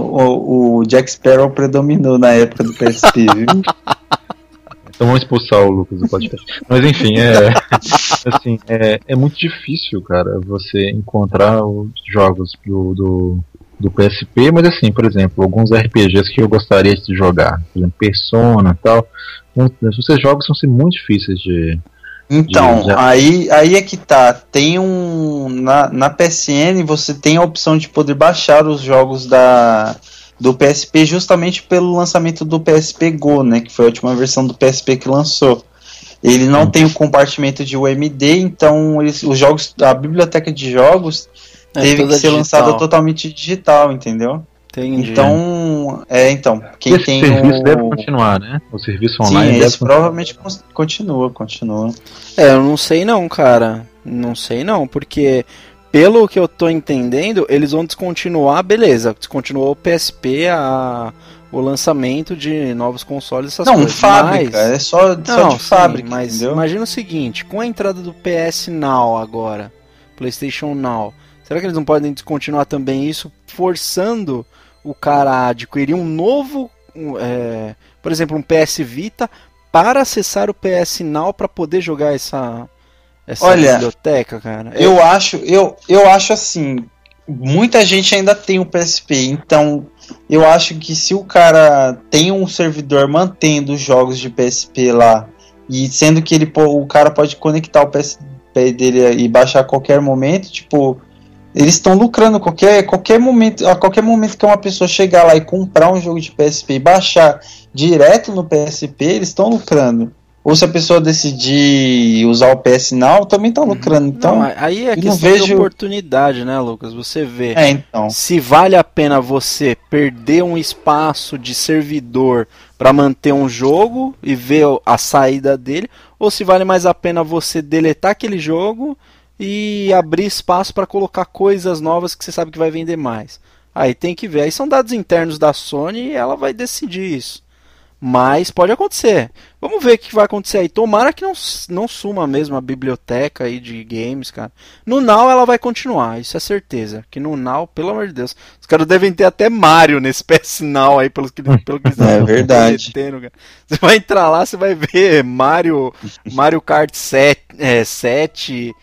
o Jack Sparrow predominou na época do PSP, viu? Então vamos expulsar o Lucas do podcast. Mas enfim, assim, é muito difícil, cara, você encontrar os jogos do PSP, mas assim, por exemplo, alguns RPGs que eu gostaria de jogar, por exemplo, Persona e tal, esses jogos vão ser muito difíceis de... Então, Já- aí é que tá. Tem na PSN você tem a opção de poder baixar os jogos do PSP justamente pelo lançamento do PSP Go, né? Que foi a última versão do PSP que lançou. Ele não tem o compartimento de UMD, então os jogos, a biblioteca de jogos teve que toda ser digital. lançada totalmente digital, entendeu? Entendi. Então, quem Esse tem serviço o... deve continuar, né? O serviço Sim, online deve esse provavelmente continua. Eu não sei não, cara. Não sei não, porque pelo que eu tô entendendo, eles vão descontinuar, beleza. Descontinuou o PSP, o lançamento de novos consoles, essas Não, coisas. fábrica, Mas... é só Não, de fábrica, sim, mas entendeu? imagina o seguinte, com a entrada do PS Now agora, PlayStation Now, será que eles não podem descontinuar também isso, forçando o cara a adquirir um novo, por exemplo, um PS Vita, para acessar o PS Now para poder jogar essa Olha, biblioteca, cara? Eu acho assim, muita gente ainda tem o PSP, então eu acho que se o cara tem um servidor mantendo os jogos de PSP lá, e sendo que o cara pode conectar o PSP dele e baixar a qualquer momento, tipo, eles estão lucrando a qualquer momento que uma pessoa chegar lá e comprar um jogo de PSP e baixar direto no PSP, eles estão lucrando. Ou se a pessoa decidir usar o PS Now, também tá lucrando. Então, não, aí é eu não questão de vejo- oportunidade, né, Lucas? Você vê. então. Se vale a pena você perder um espaço de servidor para manter um jogo e ver a saída dele, ou se vale mais a pena você deletar aquele jogo e abrir espaço para colocar coisas novas que você sabe que vai vender mais. Aí tem que ver. Aí são dados internos da Sony e ela vai decidir isso. Mas pode acontecer. Vamos ver o que vai acontecer aí. Tomara que não suma mesmo a biblioteca aí de games, cara. No Now ela vai continuar, isso é certeza. Que no Now, pelo amor de Deus, os caras devem ter até Mario nesse PS Now aí, pelo que eles estão verdade. prometendo, cara. Você vai entrar lá, você vai ver Mario Kart 7,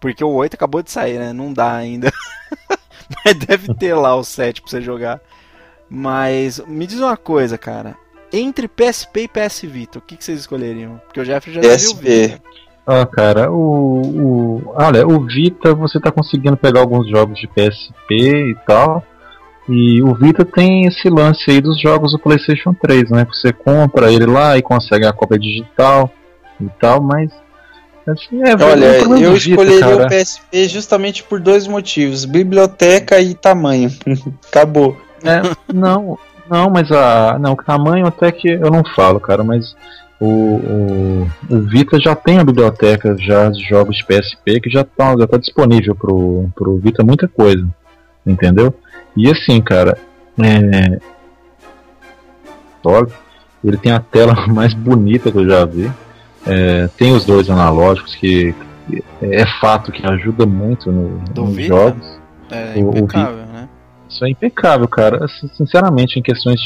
Porque o 8 acabou de sair, né? Não dá ainda. Mas deve ter lá o 7 pra você jogar. Mas me diz uma coisa, cara. Entre PSP e PS Vita, o que vocês escolheriam? Porque o Jeffrey já viu o PSP. Vita. Cara, olha, o Vita você tá conseguindo pegar alguns jogos de PSP e tal. E o Vita tem esse lance aí dos jogos do PlayStation 3, né? Você compra ele lá e consegue a cópia digital e tal, mas assim, Olha, o problema eu do Vita, escolheria cara, o PSP justamente por dois motivos: biblioteca e tamanho. Acabou. não, mas o tamanho até que eu não falo, cara, mas o Vita já tem a biblioteca já de jogos de PSP que já tá disponível pro Vita muita coisa, entendeu? E assim, cara, olha, ele tem a tela mais bonita que eu já vi. Tem os dois analógicos que é fato que ajuda muito nos Vita? jogos. É impecável, né? Isso é impecável, cara. Assim, sinceramente, em questões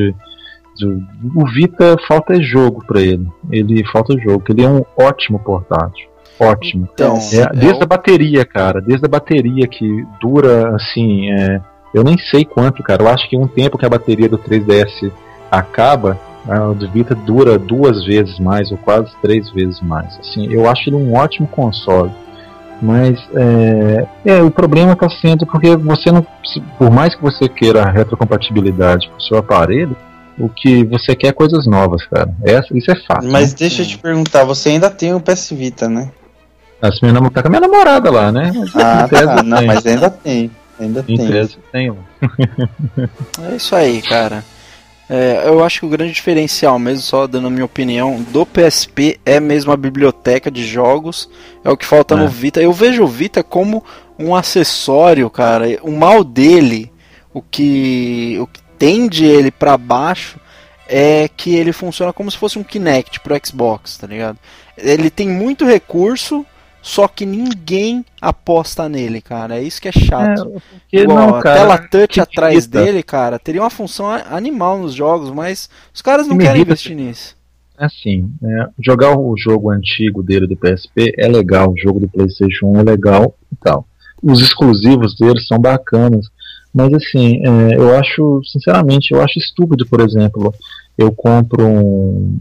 o Vita falta jogo pra ele. Ele falta jogo. Ele é um ótimo portátil. Ótimo. Então, Desde a bateria, cara. Desde a bateria que dura assim. Eu nem sei quanto, cara. Eu acho que um tempo que a bateria do 3DS acaba, a do Vita dura 2 vezes mais, ou quase 3 vezes mais. Assim, eu acho ele um ótimo console. Mas o problema está sendo porque você não. Por mais que você queira a retrocompatibilidade com o seu aparelho, o que você quer é coisas novas, cara. Isso é fácil. Mas né? deixa eu te perguntar, você ainda tem o PS Vita, né? Tá com a minha namorada lá, né? Ah, Em tese tá. eu Não, tenho. mas ainda tem. Ainda Em tem. tese eu tenho. É isso aí, cara. Eu acho que o grande diferencial, mesmo só dando a minha opinião, do PSP é mesmo a biblioteca de jogos. É o que falta no Vita. Eu vejo o Vita como um acessório, cara. O mal dele, o que tende ele pra baixo, é que ele funciona como se fosse um Kinect pro Xbox, tá ligado? Ele tem muito recurso, só que ninguém aposta nele, cara. É isso que é chato. Igual, a tela touch atrás dele, cara, teria uma função animal nos jogos, mas os caras não querem investir nisso. Assim, jogar o jogo antigo dele do PSP é legal, o jogo do PlayStation 1 é legal e tal. Os exclusivos dele são bacanas, mas assim, eu acho, sinceramente, eu acho estúpido, por exemplo, eu compro um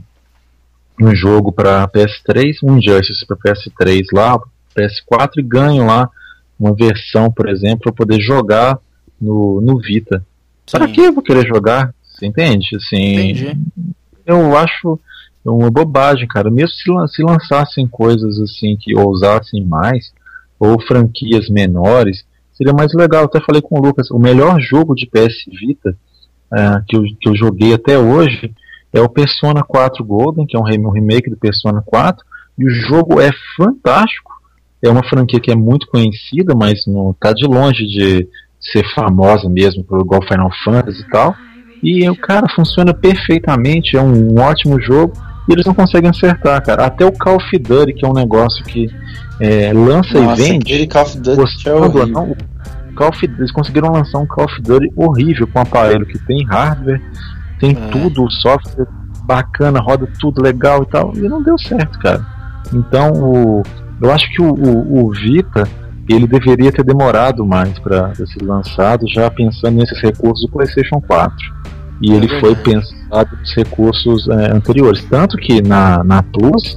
jogo para PS3, um Injustice para PS3 lá, PS4 e ganho lá uma versão, por exemplo, para poder jogar no Vita. Para que eu vou querer jogar? Você entende? Assim, Entendi. Eu acho uma bobagem, cara. Mesmo se lançassem coisas assim que ousassem mais, ou franquias menores, seria mais legal. Eu até falei com o Lucas, o melhor jogo de PS Vita que eu joguei até hoje é o Persona 4 Golden, que é um remake do Persona 4, e o jogo é fantástico. É uma franquia que é muito conhecida, mas não está de longe de ser famosa mesmo, igual Final Fantasy e tal. E o cara funciona perfeitamente, é um ótimo jogo, e eles não conseguem acertar, cara. Até o Call of Duty, que é um negócio que lança e vende. Aquele Call of Duty é horrível. Eles conseguiram lançar um Call of Duty horrível, com um aparelho que tem hardware, tem tudo, software bacana, roda tudo legal e tal, e não deu certo, cara. Então, eu acho que o Vita, ele deveria ter demorado mais para ser lançado, já pensando nesses recursos do PlayStation 4. E ele foi pensado nos recursos anteriores. Tanto que na Plus,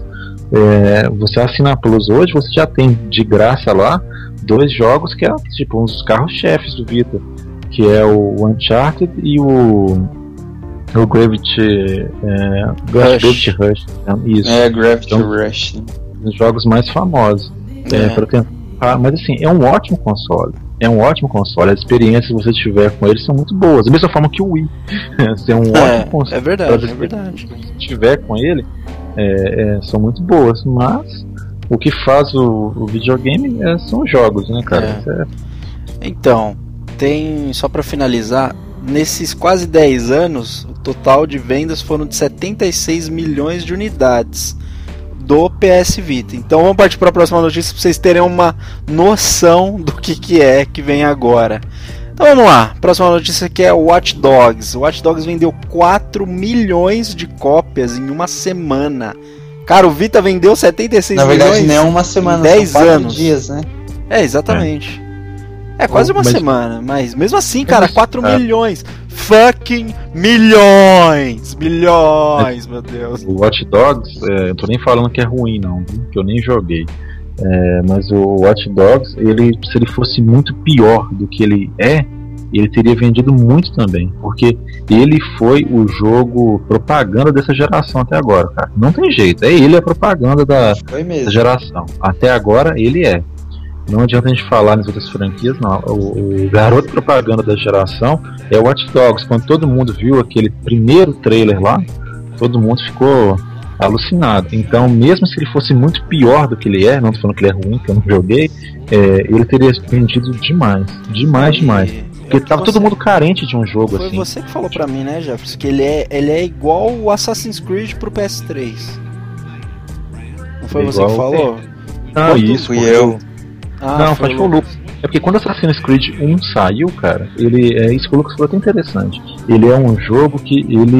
você assina a Plus hoje, você já tem de graça lá 2 jogos que é tipo uns carros-chefes do Vita, que é o Uncharted e o Gravity Rush. Isso. Gravity Rush. Os jogos mais famosos. Pra tentar, mas assim, é um ótimo console. As experiências que você tiver com ele são muito boas. Da mesma forma que o Wii. É um ótimo console. É verdade. Se você tiver com ele, são muito boas. Mas o que faz o videogame são os jogos, né, cara? Então, só pra finalizar, nesses quase 10 anos, o total de vendas foram de 76 milhões de unidades do PS Vita. Então vamos partir para a próxima notícia para vocês terem uma noção do que é que vem agora. Então vamos lá, próxima notícia que é o Watch Dogs. O Watch Dogs vendeu 4 milhões de cópias em uma semana. Cara, o Vita vendeu 76 milhões. Na verdade, não é uma semana, em 10 são 4 anos. dias, né? É, exatamente. É quase uma Mas- semana, mas mesmo assim, cara, Mas- 4 é. milhões. Fucking milhões! Milhões, meu Deus. O Watch Dogs, eu tô nem falando que é ruim não, viu? Que eu nem joguei. Mas o Watch Dogs, se ele fosse muito pior do que ele é, ele teria vendido muito também, porque ele foi o jogo propaganda dessa geração até agora, cara. Não tem jeito, ele a propaganda da Foi mesmo. geração. Até agora ele é. Não adianta a gente falar nas outras franquias, não. O garoto propaganda da geração é o Watch Dogs. Quando todo mundo viu aquele primeiro trailer lá, todo mundo ficou alucinado. Então, mesmo se ele fosse muito pior do que ele é, não tô falando que ele é ruim, que eu não joguei, ele teria vendido demais. Demais. Porque tava todo mundo carente de um jogo Foi assim. você que falou pra mim, né, Jefferson, que ele é igual o Assassin's Creed pro PS3. Não foi você que Igual- falou? Não, Quando isso, fui porque eu. Ah, Não, faz o foi o Lucas. É porque quando Assassin's Creed 1 saiu, cara, isso que o Lucas falou é até interessante. Ele é um jogo que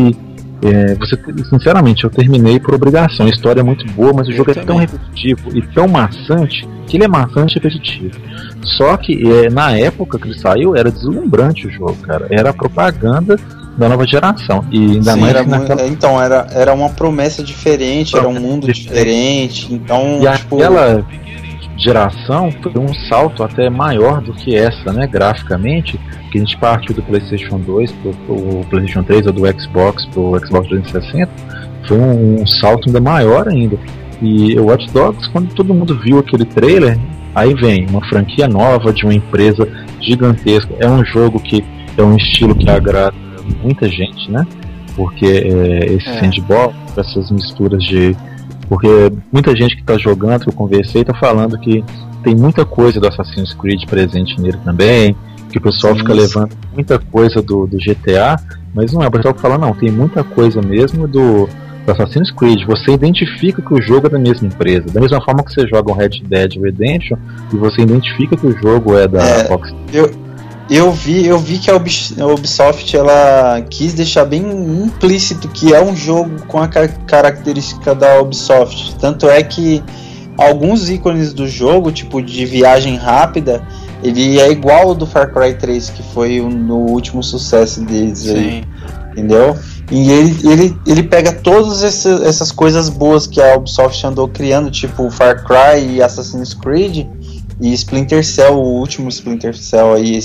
sinceramente, eu terminei por obrigação. A história é muito boa, mas o Eu jogo é também. tão repetitivo e tão maçante que ele é maçante e repetitivo. Só que na época que ele saiu, era deslumbrante o jogo, cara. Era a propaganda da nova geração. E ainda Sim, mais Era que naquela. então, era uma promessa diferente, era um mundo diferente. Então, E tipo, aquela geração foi um salto até maior do que essa, né, graficamente, que a gente partiu do PlayStation 2 pro PlayStation 3 ou do Xbox pro Xbox 360, foi um salto ainda maior ainda. E o Watch Dogs, quando todo mundo viu aquele trailer, aí vem uma franquia nova de uma empresa gigantesca, é um jogo que é um estilo que agrada muita gente, né, porque esse sandbox, essas misturas de... Porque muita gente que tá jogando, que eu conversei, tá falando que tem muita coisa do Assassin's Creed presente nele também, que o pessoal Sim, fica levando muita coisa do GTA, mas não é, o pessoal que fala, não, tem muita coisa mesmo do Assassin's Creed. Você identifica que o jogo é da mesma empresa, da mesma forma que você joga um Red Dead Redemption, e você identifica que o jogo é da Rockstar. eu vi que a Ubisoft ela quis deixar bem implícito que é um jogo com a característica da Ubisoft. Tanto é que alguns ícones do jogo, tipo de viagem rápida, ele é igual ao do Far Cry 3, que foi no último sucesso deles aí, Sim. entendeu? E ele pega todas essas coisas boas que a Ubisoft andou criando, tipo Far Cry e Assassin's Creed e Splinter Cell, o último Splinter Cell aí,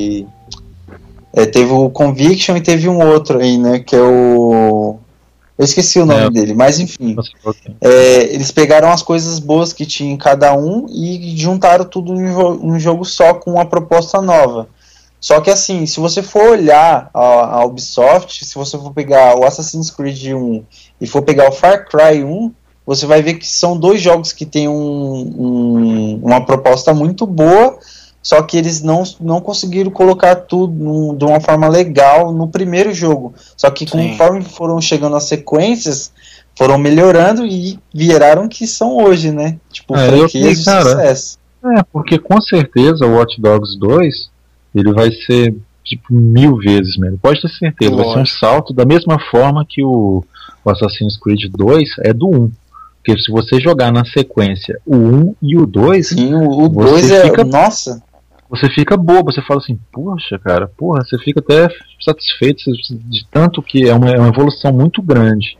teve o Conviction e teve um outro aí, né, que é o... Eu esqueci o nome dele, mas enfim. Eles pegaram as coisas boas que tinha em cada um e juntaram tudo em um jogo só com uma proposta nova. Só que assim, se você for olhar a Ubisoft, se você for pegar o Assassin's Creed 1 e for pegar o Far Cry 1, você vai ver que são dois jogos que têm uma proposta muito boa, só que eles não conseguiram colocar tudo de uma forma legal no primeiro jogo. Só que conforme foram chegando as sequências, foram melhorando e viraram que são hoje, né? Tipo, franquias de sucesso. Porque com certeza o Watch Dogs 2 ele vai ser tipo 1000 vezes mesmo. Pode ter certeza, vai ser um salto da mesma forma que o Assassin's Creed 2 é do 1. Porque se você jogar na sequência o 1 e o 2, sim, o 2 é... Nossa! Você fica bobo, você fala assim, poxa, cara, você fica até satisfeito de tanto que é uma evolução muito grande.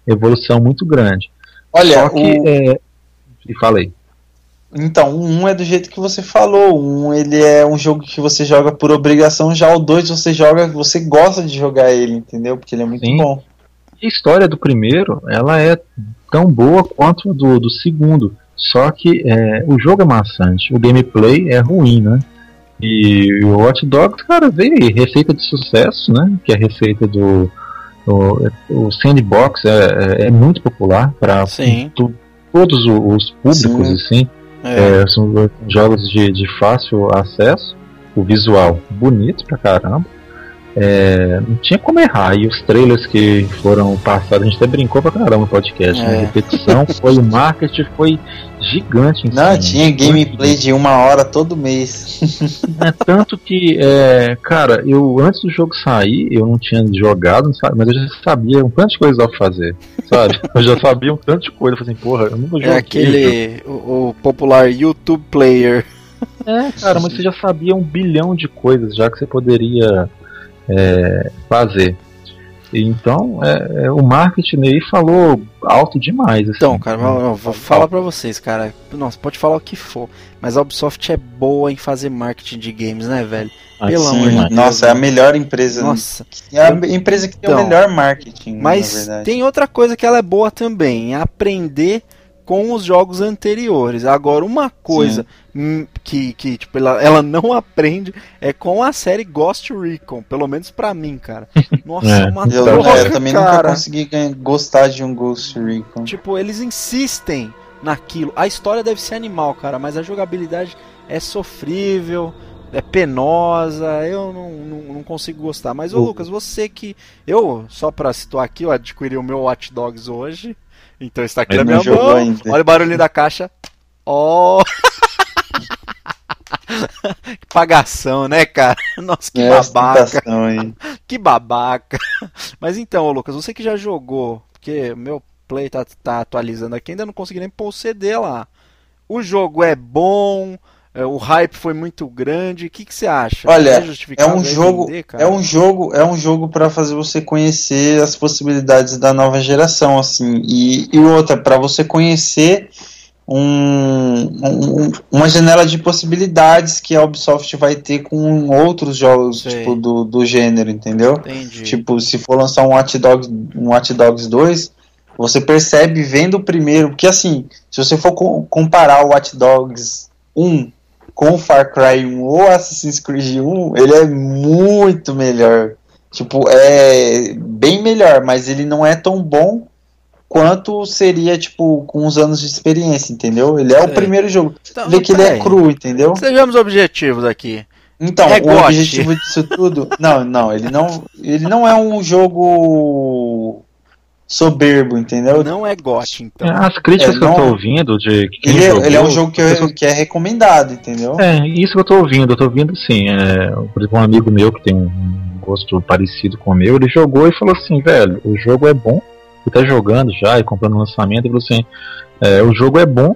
Olha, só que... E falei. Então, o 1 é do jeito que você falou. O 1 ele é um jogo que você joga por obrigação, já o 2 você gosta de jogar ele, entendeu? Porque ele é muito bom. A história do primeiro, ela é tão boa quanto do segundo. Só que o jogo é maçante, o gameplay é ruim, né? E o Watch Dogs, cara, veio aí, receita de sucesso, né? Que é a receita o sandbox é muito popular para todos os públicos, assim. São jogos de fácil acesso, o visual bonito pra caramba. Não tinha como errar. E os trailers que foram passados, a gente até brincou pra caramba no podcast, né? A repetição foi, o marketing foi gigante em cima. Tinha gameplay de 1 hora todo mês. Tanto que, cara, eu antes do jogo sair, eu não tinha jogado, mas eu já sabia um tanto de coisa pra fazer, sabe? Eu já sabia um tanto de coisa, eu falei assim, porra, eu nunca joguei. O popular YouTube player. Cara, mas você já sabia 1 bilhão de coisas já que você poderia fazer. Então, o marketing aí falou alto demais. Assim. Então, cara, eu vou falar pra vocês, cara. Nossa, pode falar o que for, mas a Ubisoft é boa em fazer marketing de games, né, velho? Pelo Sim, amor de Deus. nossa, é a melhor empresa. Nossa. É a empresa que tem o Então, melhor marketing, na Mas verdade. tem outra coisa que ela é boa também, é aprender com os jogos anteriores. Agora, uma coisa que tipo, ela não aprende é com a série Ghost Recon, pelo menos pra mim, cara. Nossa, uma Eu droga, também cara. nunca consegui gostar de um Ghost Recon. Tipo, eles insistem naquilo. A história deve ser animal, cara, mas a jogabilidade é sofrível, é penosa, eu não consigo gostar. Mas, ô Lucas, você que... só pra situar aqui, eu adquiri o meu Watch Dogs hoje, então está aqui na minha mão. Ainda. Olha o barulhinho da caixa. Ó! Que pagação, né, cara? Nossa, que babaca. ostentação aí. Que babaca. Mas então, ô Lucas, você que já jogou, porque meu Play tá atualizando aqui, ainda não consegui nem pôr o CD lá. O jogo é bom, o hype foi muito grande. O que você acha? Olha, justificável vender, cara? é um jogo para fazer você conhecer as possibilidades da nova geração, assim. E outra, para você conhecer uma janela de possibilidades que a Ubisoft vai ter com outros jogos, Sei. tipo, do gênero, entendeu? Entendi. Tipo, se for lançar um Watch Dogs 2, você percebe vendo o primeiro, porque assim, se você for comparar o Watch Dogs 1 com o Far Cry 1 ou Assassin's Creed 1, ele é muito melhor. Tipo, é bem melhor, mas ele não é tão bom quanto seria, tipo, com uns anos de experiência, entendeu? Ele é o Sei. primeiro jogo. Então, Vê que ele é peraí. cru, entendeu? Sejamos objetivos aqui. Então, É o GOT. objetivo disso tudo... Não, ele não é um jogo soberbo, entendeu? Não é GOT, então. As críticas que eu não- tô ouvindo de quem Ele é um jogou, jogo as pessoas- que é recomendado, entendeu? Isso que eu tô ouvindo assim, por exemplo, um amigo meu que tem um gosto parecido com o meu, ele jogou e falou assim, velho, o jogo é bom, ele tá jogando já e comprando no lançamento, ele falou assim, o jogo é bom,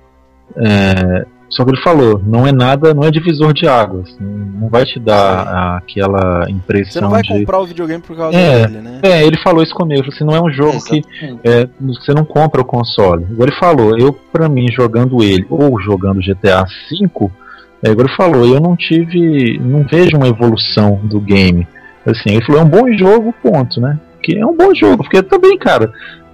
só que ele falou, não é divisor de águas, não vai te dar aquela impressão Você não vai de... comprar o videogame por causa dele, né? Ele falou isso comigo, ele falou assim, não é um jogo que Exatamente. você não compra o console. Agora ele falou, pra mim, jogando ele ou jogando GTA V, agora ele falou, eu não vejo uma evolução do game. Assim, ele falou, é um bom jogo, ponto, né? Que é um bom jogo, porque também, cara,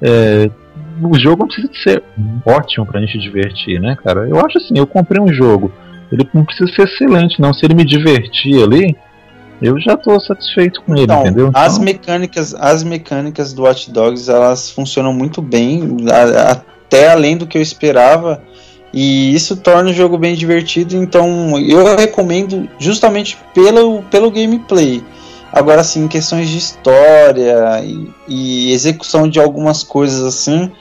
o jogo não precisa de ser ótimo pra gente divertir, né, cara? Eu acho assim, eu comprei um jogo, ele não precisa ser excelente, não. Se ele me divertir ali, eu já tô satisfeito com ele, Então, entendeu? as mecânicas do Watch Dogs, elas funcionam muito bem, até além do que eu esperava, e isso torna o jogo bem divertido, então eu recomendo justamente pelo gameplay. Agora, assim, em questões de história e execução de algumas coisas, assim,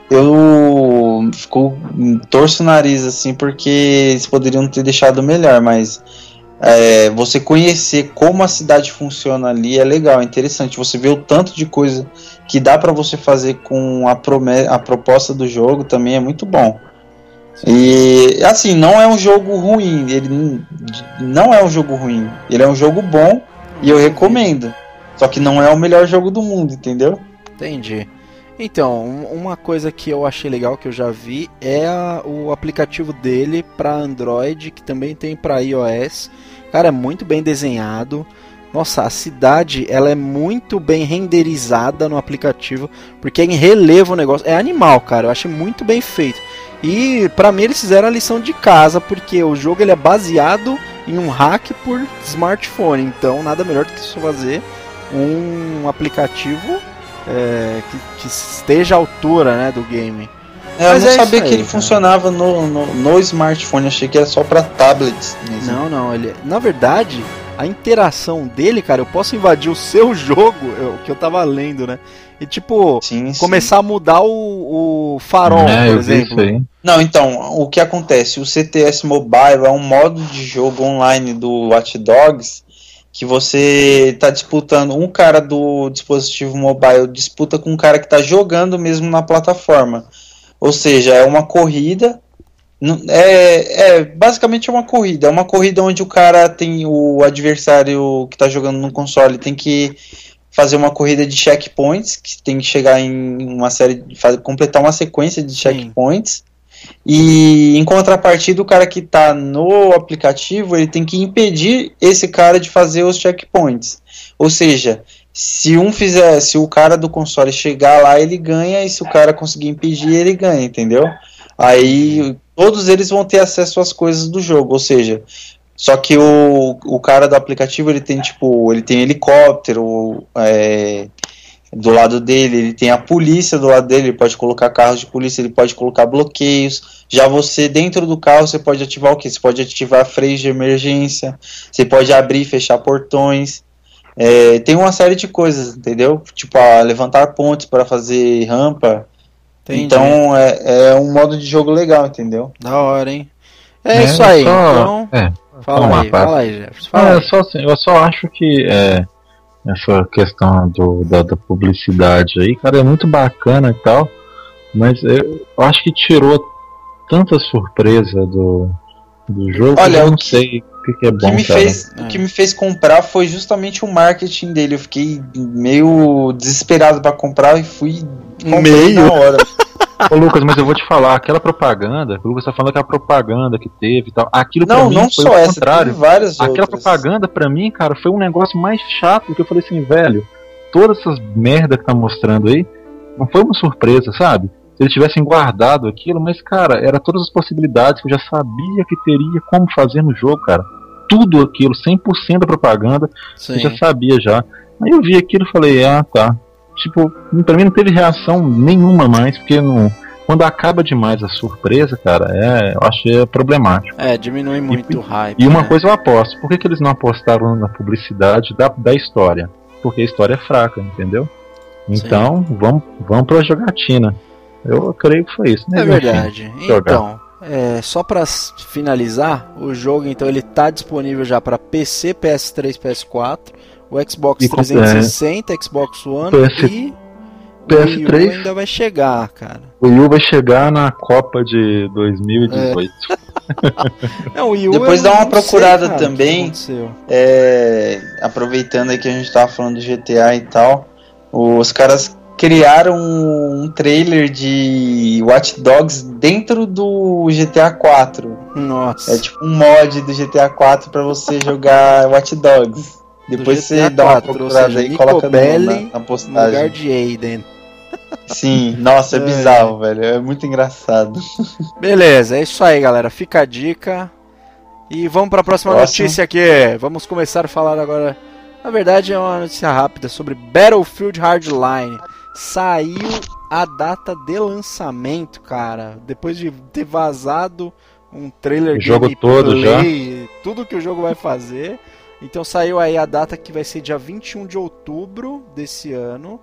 eu torço o nariz, assim, porque eles poderiam ter deixado melhor, mas você conhecer como a cidade funciona ali é legal, é interessante. Você vê o tanto de coisa que dá pra você fazer com a proposta do jogo também é muito bom. E, assim, não é um jogo ruim, ele não é um jogo ruim, ele é um jogo bom e eu recomendo. Só que não é o melhor jogo do mundo, entendeu? Entendi. Então, uma coisa que eu achei legal, que eu já vi, é o aplicativo dele para Android, que também tem para iOS. Cara, é muito bem desenhado. Nossa, a cidade, ela é muito bem renderizada no aplicativo, porque é em relevo o negócio. É animal, cara, eu achei muito bem feito. E pra mim eles fizeram a lição de casa, porque o jogo ele é baseado em um hack por smartphone. Então, nada melhor do que isso fazer um aplicativo que esteja à altura, né, do game. Eu Mas não é sabia isso que aí, ele cara. funcionava no smartphone, achei que era só pra tablets mesmo. Não, na verdade, a interação dele, cara, eu posso invadir o seu jogo, que eu tava lendo, né? E tipo, Sim, sim. começar a mudar o farol, por eu vi exemplo. isso aí. Não, então, o que acontece? O CTS Mobile é um modo de jogo online do Watch Dogs que você tá disputando, um cara do dispositivo mobile disputa com um cara que tá jogando mesmo na plataforma. Ou seja, é uma corrida Basicamente é uma corrida. É uma corrida onde o cara tem o adversário que tá jogando no console tem que fazer uma corrida de checkpoints, que tem que chegar em uma série, completar uma sequência de Sim. checkpoints. E em contrapartida, o cara que tá no aplicativo, ele tem que impedir esse cara de fazer os checkpoints. Ou seja, se o cara do console chegar lá, ele ganha, e se o cara conseguir impedir, ele ganha, entendeu? Aí todos eles vão ter acesso às coisas do jogo, ou seja, só que o cara do aplicativo, ele tem helicóptero do lado dele, ele tem a polícia do lado dele, ele pode colocar carros de polícia, ele pode colocar bloqueios. Já você, dentro do carro, você pode ativar o quê? Você pode ativar freios de emergência, você pode abrir e fechar portões. Tem uma série de coisas, entendeu? Tipo, levantar pontes para fazer rampa. Entendi. Então é um modo de jogo legal, entendeu? Da hora, hein? É isso aí, então. Fala aí, Jefferson. Fala aí. Só assim, eu só acho que essa questão da publicidade aí, cara, é muito bacana e tal, mas eu acho que tirou tanta surpresa do jogo. Olha, eu não sei o que é bom, O que me fez comprar foi justamente o marketing dele. Eu fiquei meio desesperado pra comprar e fui comprei na hora. Ô Lucas, mas eu vou te falar, aquela propaganda, o Lucas tá falando que a propaganda que teve e tal, aquilo pra mim não foi só o essa, contrário. teve várias Aquela outras. propaganda pra mim, cara, foi um negócio mais chato, porque eu falei assim, velho, todas essas merda que tá mostrando aí, não foi uma surpresa, sabe? Se eles tivessem guardado aquilo, mas cara, era todas as possibilidades que eu já sabia que teria como fazer no jogo, cara. Tudo aquilo, 100% da propaganda, Sim. eu já sabia já. Aí eu vi aquilo e falei, tá. Tipo, pra mim não teve reação nenhuma mais, porque quando acaba demais a surpresa, cara, eu acho problemático. Diminui muito o hype. E uma né? coisa eu aposto, por que eles não apostaram na publicidade da história? Porque a história é fraca, entendeu? Então, vamos pra jogatina. Eu creio que foi isso, né? É verdade. Então, só pra finalizar, o jogo, então, ele tá disponível já pra PC, PS3, PS4, o Xbox 360, Xbox One e PS3 o Wii U ainda vai chegar, cara. O Wii U vai chegar na Copa de 2018. Não, o Wii U Depois dá uma procurada cara, também. Aproveitando aí que a gente tava falando do GTA e tal, os caras criaram um trailer de Watch Dogs dentro do GTA 4. Nossa. É tipo um mod do GTA 4 pra você jogar Watch Dogs. Depois você dá uma procurada aí e coloca na postagem. No lugar de Aiden. Sim, nossa, é bizarro, velho. É muito engraçado. Beleza, é isso aí, galera. Fica a dica. E vamos para a próxima notícia aqui. Vamos começar a falar agora. Na verdade, é uma notícia rápida sobre Battlefield Hardline. Saiu a data de lançamento, cara. Depois de ter vazado um trailer o jogo todo já. Tudo que o jogo vai fazer. Então saiu aí a data que vai ser dia 21 de outubro desse ano.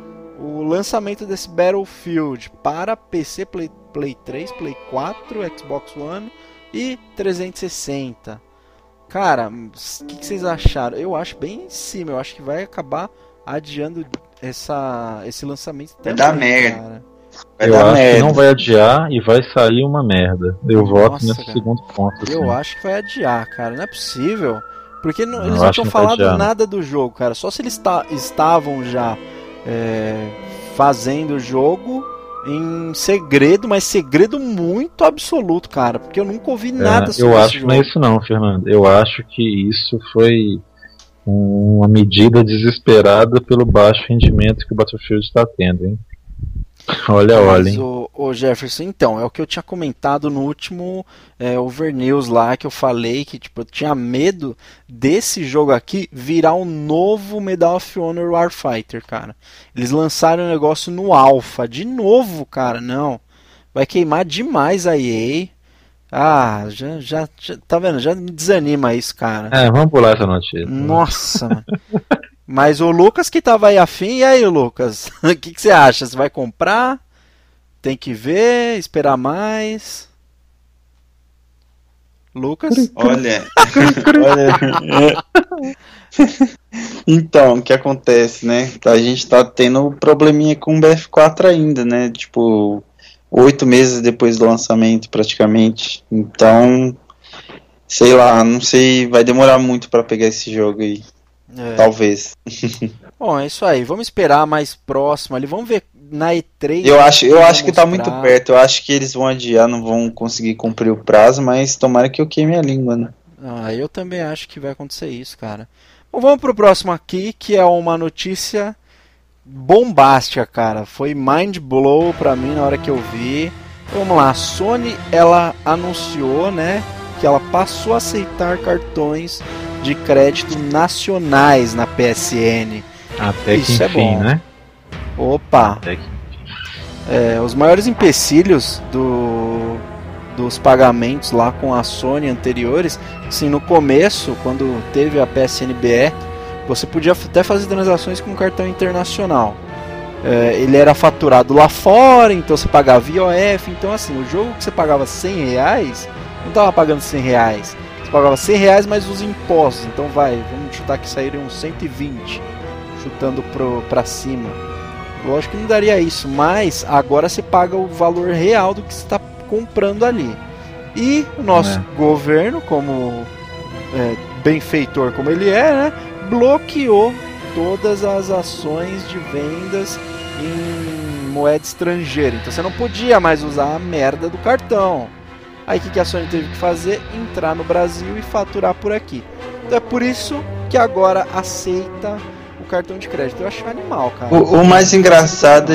O lançamento desse Battlefield para PC, Play 3, Play 4, Xbox One e 360. Cara, o que vocês acharam? Eu acho bem em cima. Eu acho que vai acabar adiando esse lançamento também. Vai dar merda. Cara. Eu acho que não vai adiar e vai sair uma merda. Eu voto nesse segundo ponto. Assim. Eu acho que vai adiar, cara. Não é possível. Porque eles não tinham falado nada do jogo, cara. Só se eles estavam já fazendo o jogo em segredo, mas segredo muito absoluto, cara. Porque eu nunca ouvi nada sobre isso. Eu acho que não é isso não, Fernando. Eu acho que isso foi uma medida desesperada pelo baixo rendimento que o Battlefield está tendo, hein? Olha, hein? Ô Jefferson, então, é o que eu tinha comentado no último Overnews lá, que eu falei que tipo, eu tinha medo desse jogo aqui virar um novo Medal of Honor Warfighter, cara. Eles lançaram o negócio no Alpha, de novo, cara, não. Vai queimar demais a EA. Já tá vendo? Já me desanima isso, cara. Vamos pular essa notícia. Nossa, mano. Mas o Lucas que tava aí afim, e aí, Lucas? O que você acha? Você vai comprar? Tem que ver, esperar mais? Lucas? Olha. Então, o que acontece, né? A gente tá tendo probleminha com o BF4 ainda, né? Tipo, 8 meses depois do lançamento, praticamente. Então, sei lá, não sei, vai demorar muito pra pegar esse jogo aí. Talvez. Bom, é isso aí. Vamos esperar mais próximo ali. Vamos ver na E3. Eu acho que tá mostrar. muito perto. Eu acho que eles vão adiar, não vão conseguir cumprir o prazo, mas tomara que eu queime a língua, né? Eu também acho que vai acontecer isso, cara. Bom, vamos pro próximo aqui, que é uma notícia bombástica, cara. Foi mind blow pra mim na hora que eu vi. Vamos lá, a Sony, ela anunciou, né, que ela passou a aceitar cartões de crédito nacionais na PSN. Até que Isso é enfim, bom. né? Opa! Até que enfim. Os maiores empecilhos dos pagamentos lá com a Sony anteriores, assim, no começo, quando teve a PSNBR, você podia até fazer transações com cartão internacional. Ele era faturado lá fora, então você pagava IOF, então assim, o jogo que você pagava R$100, não estava pagando R$100, você pagava R$100 mais os impostos, então vamos chutar que saíram uns 120, chutando pra cima. Lógico que não daria isso, mas agora você paga o valor real do que você está comprando ali. E o nosso governo, como benfeitor como ele é, né, bloqueou todas as ações de vendas em moeda estrangeira. Então você não podia mais usar a merda do cartão. Aí o que a Sony teve que fazer? Entrar no Brasil e faturar por aqui. Então é por isso que agora aceita o cartão de crédito. Eu acho animal, cara. O mais engraçado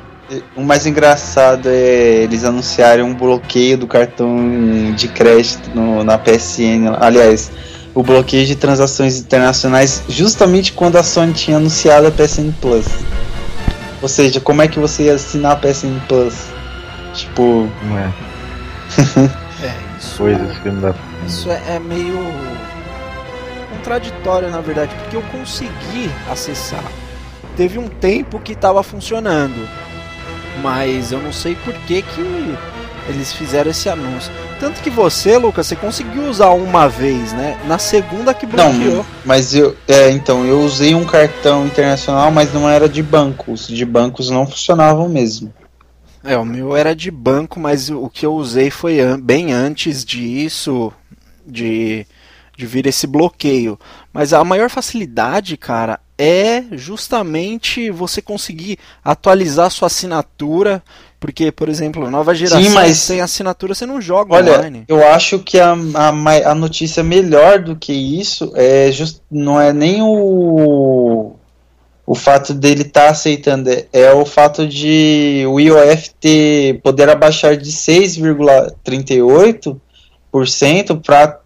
é eles anunciarem um bloqueio do cartão de crédito na PSN. Aliás, o bloqueio de transações internacionais justamente quando a Sony tinha anunciado a PSN Plus. Ou seja, como é que você ia assinar a PSN Plus? Tipo... Não é. Isso, Coisas que não dá. isso é meio contraditório, na verdade, porque eu consegui acessar. Teve um tempo que estava funcionando, mas eu não sei por que eles fizeram esse anúncio. Tanto que você, Lucas, você conseguiu usar uma vez, né? Na segunda que bloqueou. Não, mas eu usei um cartão internacional, mas não era de banco. Os de bancos não funcionavam mesmo. O meu era de banco, mas o que eu usei foi bem antes disso, de vir esse bloqueio. Mas a maior facilidade, cara, é justamente você conseguir atualizar sua assinatura, porque, por exemplo, nova geração, Sim, mas sem assinatura você não joga olha, online. eu acho que a notícia melhor do que isso não é nem o fato dele estar aceitando, é o fato de o IOF poder abaixar de 6,38% para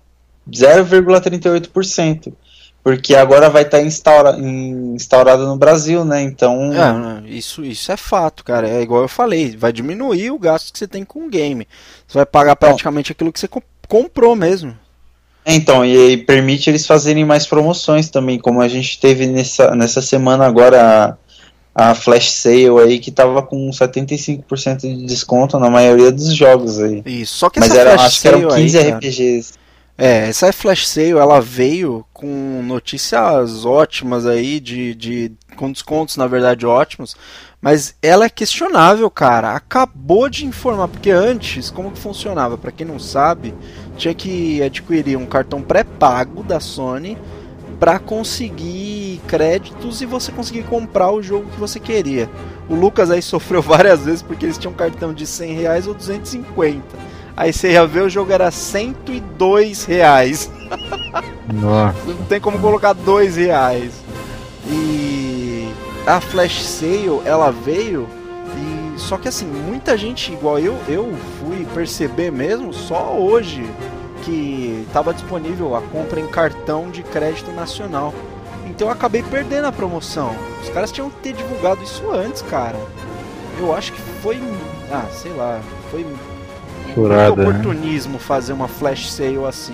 0,38%. Porque agora vai estar instaurado no Brasil, né? Então... Isso é fato, cara. É igual eu falei, vai diminuir o gasto que você tem com o game. Você vai pagar praticamente aquilo que você comprou mesmo. Então, e aí permite eles fazerem mais promoções também, como a gente teve nessa semana agora a Flash Sale aí, que tava com 75% de desconto na maioria dos jogos aí. Isso, só que Mas essa Flash acho que eram Sale 15 aí, cara, RPGs. essa Flash Sale, ela veio com notícias ótimas aí, com descontos, na verdade, ótimos, mas ela é questionável, cara. Acabou de informar, porque antes, como que funcionava? Pra quem não sabe, tinha que adquirir um cartão pré-pago da Sony pra conseguir créditos e você conseguir comprar o jogo que você queria. O Lucas aí sofreu várias vezes porque eles tinham um cartão de R$100 ou 250. Aí você ia ver, o jogo era R$102. Nossa. Não tem como colocar R$2. E a Flash Sale, ela veio e... Só que assim, muita gente, igual eu fui perceber mesmo só hoje que estava disponível a compra em cartão de crédito nacional. Então eu acabei perdendo a promoção. Os caras tinham que ter divulgado isso antes, cara. Eu acho que foi... sei lá, foi... Furada, muito oportunismo, né? Fazer uma flash sale assim.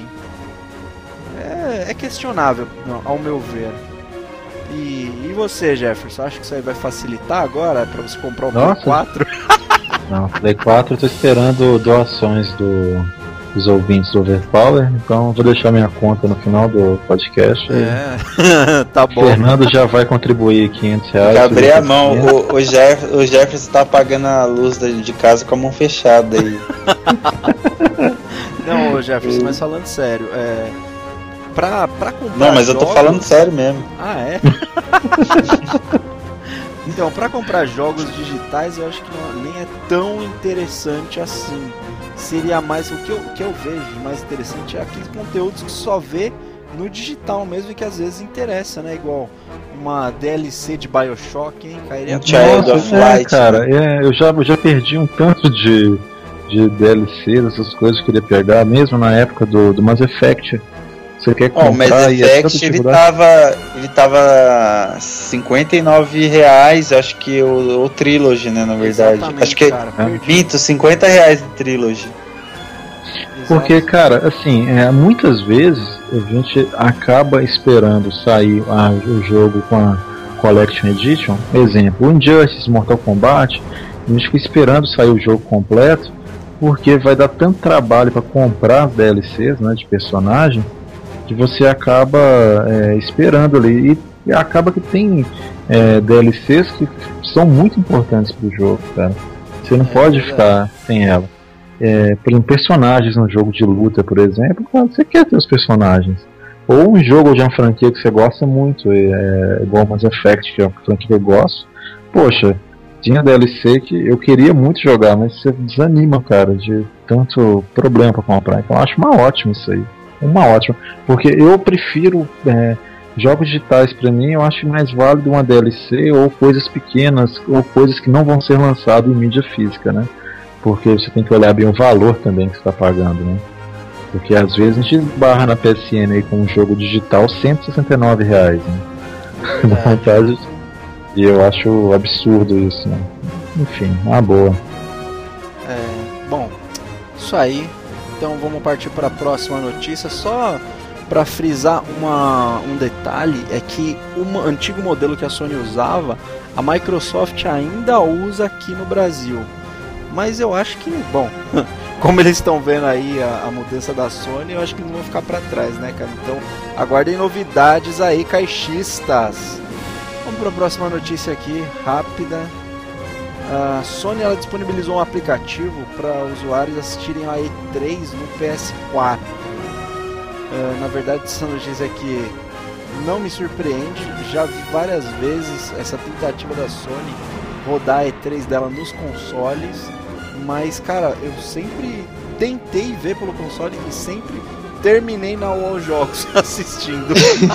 É questionável, ao meu ver. E você, Jefferson, acha que isso aí vai facilitar agora pra você comprar o Play 4? Não, Play 4 eu tô esperando doações do os ouvintes do Overpower, então vou deixar minha conta no final do podcast. Tá bom. O Fernando já vai contribuir R$500. Já abri a mão, o Jefferson tá apagando a luz de casa com a mão fechada aí. Não, Jefferson, mas falando sério, pra comprar Não, mas eu tô jogos- falando sério mesmo. Ah, é? Então, pra comprar jogos digitais, eu acho que nem é tão interessante assim. Seria mais o que eu vejo de mais interessante é aqueles conteúdos que só vê no digital mesmo e que às vezes interessa, né? Igual uma DLC de BioShock, hein? Cairia Child of Light, cara, eu já perdi um tanto de DLCs, essas coisas que eu queria pegar, mesmo na época do Mass Effect. Você quer Ó, o Mass comprar e é tanta Effect dificuldade. ele tava R$59, acho que o Trilogy, né, na verdade. Exatamente, Acho que cara, minto, R$50 o Trilogy. Porque, Exato. cara, assim, muitas vezes a gente acaba esperando sair o jogo com a Collection Edition. Exemplo, o Injustice, Mortal Kombat. A gente fica esperando sair o jogo completo, porque vai dar tanto trabalho para comprar as DLCs, né, de personagem, que você acaba esperando ali. E acaba que tem DLCs que são muito importantes pro jogo, cara. Você não pode verdade. ficar sem ela. Por exemplo, personagens no jogo de luta, por exemplo, cara, você quer ter os personagens. Ou um jogo de uma franquia que você gosta muito, igual Mass Effect, que é uma franquia que eu gosto. Poxa, tinha DLC que eu queria muito jogar, mas você desanima, cara, de tanto problema pra comprar. Então eu acho uma ótima isso aí. Uma ótima. Porque eu prefiro jogos digitais pra mim, eu acho mais válido uma DLC ou coisas pequenas, ou coisas que não vão ser lançadas em mídia física, né? Porque você tem que olhar bem o valor também que você está pagando, né? Porque às vezes a gente barra na PSN aí com um jogo digital R$169, né? Dá vontade. E eu acho absurdo isso, né? Enfim, uma boa. Bom, isso aí. Então vamos partir para a próxima notícia. Só para frisar um detalhe, é que o antigo modelo que a Sony usava, a Microsoft ainda usa aqui no Brasil. Mas eu acho que, bom, como eles estão vendo aí a mudança da Sony, eu acho que eles vão ficar para trás, né, cara? Então aguardem novidades aí, caixistas. Vamos para a próxima notícia aqui, rápida. A Sony ela disponibilizou um aplicativo para usuários assistirem a E3 no PS4. Na verdade, essa notícia aqui não me surpreende. Já vi várias vezes essa tentativa da Sony rodar a E3 dela nos consoles. Mas, cara, eu sempre tentei ver pelo console e sempre terminei na Wall Jogos assistindo.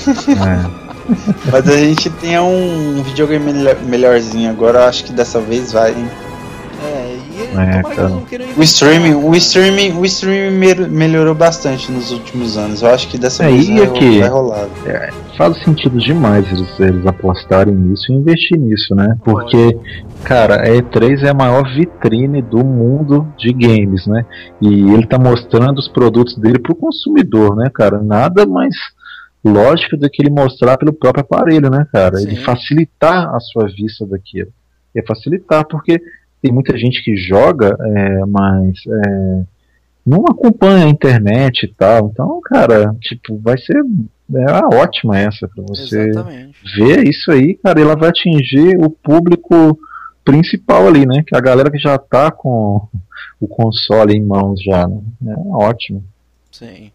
Mas a gente tem um videogame melhorzinho agora, acho que dessa vez vai, hein? Tomara que eles não queiram O streaming melhorou bastante nos últimos anos. Eu acho que dessa vez vai rolar. Faz sentido demais eles apostarem nisso e investir nisso, né? Porque, cara, a E3 é a maior vitrine do mundo de games, né? E ele tá mostrando os produtos dele pro consumidor, né, cara? Nada mais lógico do que ele mostrar pelo próprio aparelho, né, cara? Sim. Ele facilitar a sua vista daquilo. É facilitar, porque tem muita gente que joga, mas não acompanha a internet e tal. Então, cara, tipo, vai ser ótima essa pra você Exatamente. ver isso aí, cara. E ela vai atingir o público principal ali, né? Que é a galera que já tá com o console em mãos já, né? É ótimo. Sim.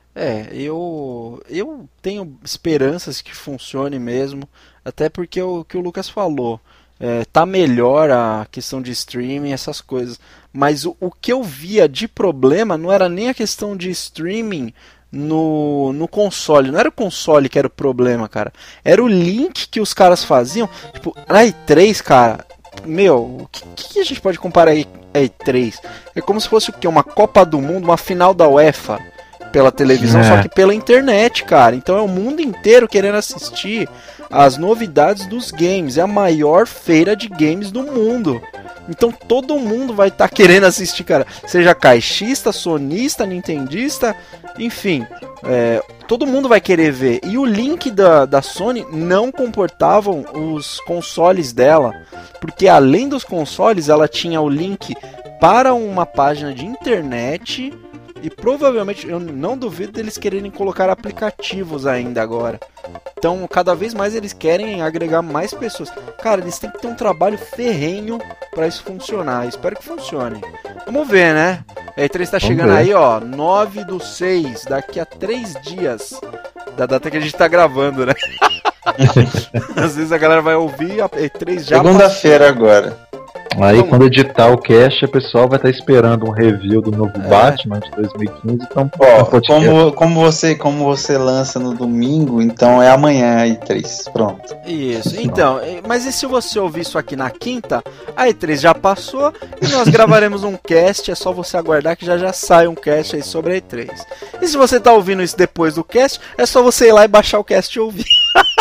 Eu tenho esperanças que funcione mesmo, até porque o que o Lucas falou, tá melhor a questão de streaming, essas coisas, mas o que eu via de problema não era nem a questão de streaming no console, não era o console que era o problema, cara, era o link que os caras faziam, tipo, na E3, cara, meu, o que a gente pode comparar a E3? É como se fosse o quê? Uma Copa do Mundo, uma final da UEFA pela televisão, só que pela internet, cara. Então é o mundo inteiro querendo assistir as novidades dos games. É a maior feira de games do mundo. Então todo mundo vai estar querendo assistir, cara. Seja caixista, sonista, nintendista, enfim. Todo mundo vai querer ver. E o link da Sony não comportavam os consoles dela. Porque além dos consoles, ela tinha o link para uma página de internet E provavelmente, eu não duvido deles quererem colocar aplicativos ainda agora. Então, cada vez mais eles querem agregar mais pessoas. Cara, eles têm que ter um trabalho ferrenho pra isso funcionar. Espero que funcione. Vamos ver, né? A E3 tá chegando aí, ó, 9/6, daqui a 3 dias. Da data que a gente tá gravando, né? Às vezes a galera vai ouvir a E3 já. Segunda-feira agora. Aí Então- quando editar o cast, o pessoal vai estar esperando um review do novo Batman de 2015. Então, Ó, podcast. como você lança no domingo, então é amanhã aí 3. Pronto. Isso, então, mas e se você ouvir isso aqui na quinta, a E3 já passou e nós gravaremos um cast, é só você aguardar que já sai um cast aí sobre a E3. E se você tá ouvindo isso depois do cast, é só você ir lá e baixar o cast e ouvir.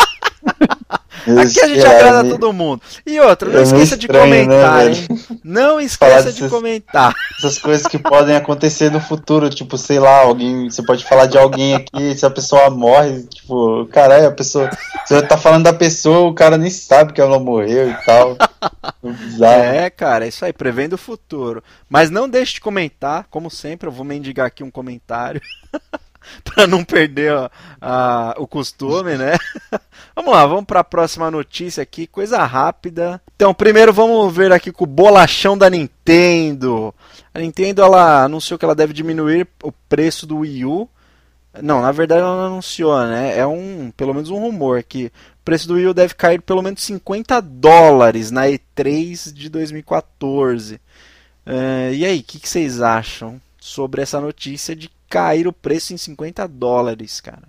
Aqui a gente agrada todo mundo. E outra, não É esqueça de estranho, né, comentar, velho? hein? Não Falar esqueça de dessas- comentar. Essas coisas que podem acontecer no futuro, tipo, sei lá, alguém. Você pode falar de alguém aqui, se a pessoa morre, tipo, caralho, a pessoa. Você tá falando da pessoa, o cara nem sabe que ela morreu e tal. Bizarro. É, cara, é isso aí, prevendo o futuro. Mas não deixe de comentar, como sempre, eu vou mendigar aqui um comentário. Pra não perder o costume, né? Vamos lá, vamos para a próxima notícia aqui, coisa rápida. Então, primeiro vamos ver aqui com o bolachão da Nintendo. A Nintendo, ela anunciou que ela deve diminuir o preço do Wii U. Não, na verdade ela não anunciou, né? É pelo menos um rumor que o preço do Wii U deve cair pelo menos $50 na E3 de 2014. E aí, o que vocês acham sobre essa notícia de cair o preço em $50, cara?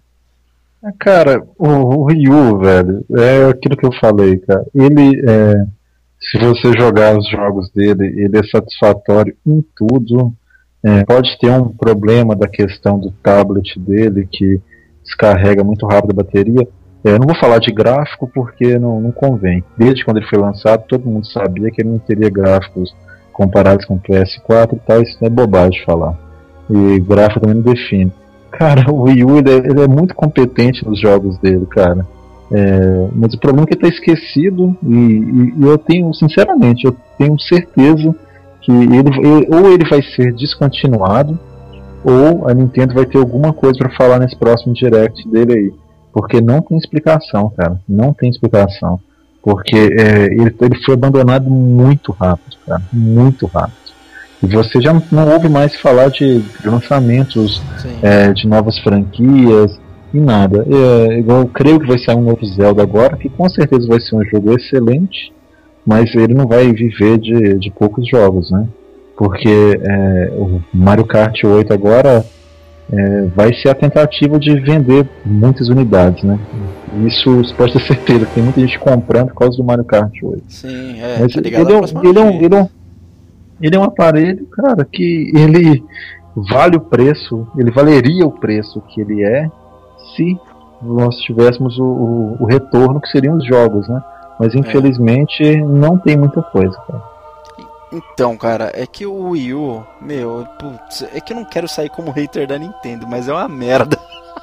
Cara, o Wii U, velho, é aquilo que eu falei, cara. Ele, se você jogar os jogos dele, ele é satisfatório em tudo. Pode ter um problema da questão do tablet dele, que descarrega muito rápido a bateria. Eu não vou falar de gráfico porque não convém. Desde quando ele foi lançado, todo mundo sabia que ele não teria gráficos comparados com o PS4 e tal. Isso não é bobagem falar. E gráfico também não define. Cara, o Wii U ele é muito competente nos jogos dele, cara. Mas o problema é que ele tá esquecido e eu tenho, sinceramente, eu tenho certeza que ou ele vai ser descontinuado ou a Nintendo vai ter alguma coisa pra falar nesse próximo Direct dele aí. Porque não tem explicação, cara. Não tem explicação. Porque ele foi abandonado muito rápido, cara. Muito rápido. E você já não ouve mais falar de lançamentos de novas franquias e nada. Eu creio que vai sair um novo Zelda agora, que com certeza vai ser um jogo excelente, mas ele não vai viver de poucos jogos, né? Porque o Mario Kart 8 agora vai ser a tentativa de vender muitas unidades, né? Isso você pode ter certeza, tem muita gente comprando por causa do Mario Kart 8. Sim, Mas tá ligado à próxima notícia. ele é um aparelho, cara, que ele vale o preço, ele valeria o preço que ele é se nós tivéssemos o retorno que seriam os jogos, né? Mas infelizmente não tem muita coisa, cara. Então, cara, é que o Wii U, putz, é que eu não quero sair como hater da Nintendo, mas é uma merda.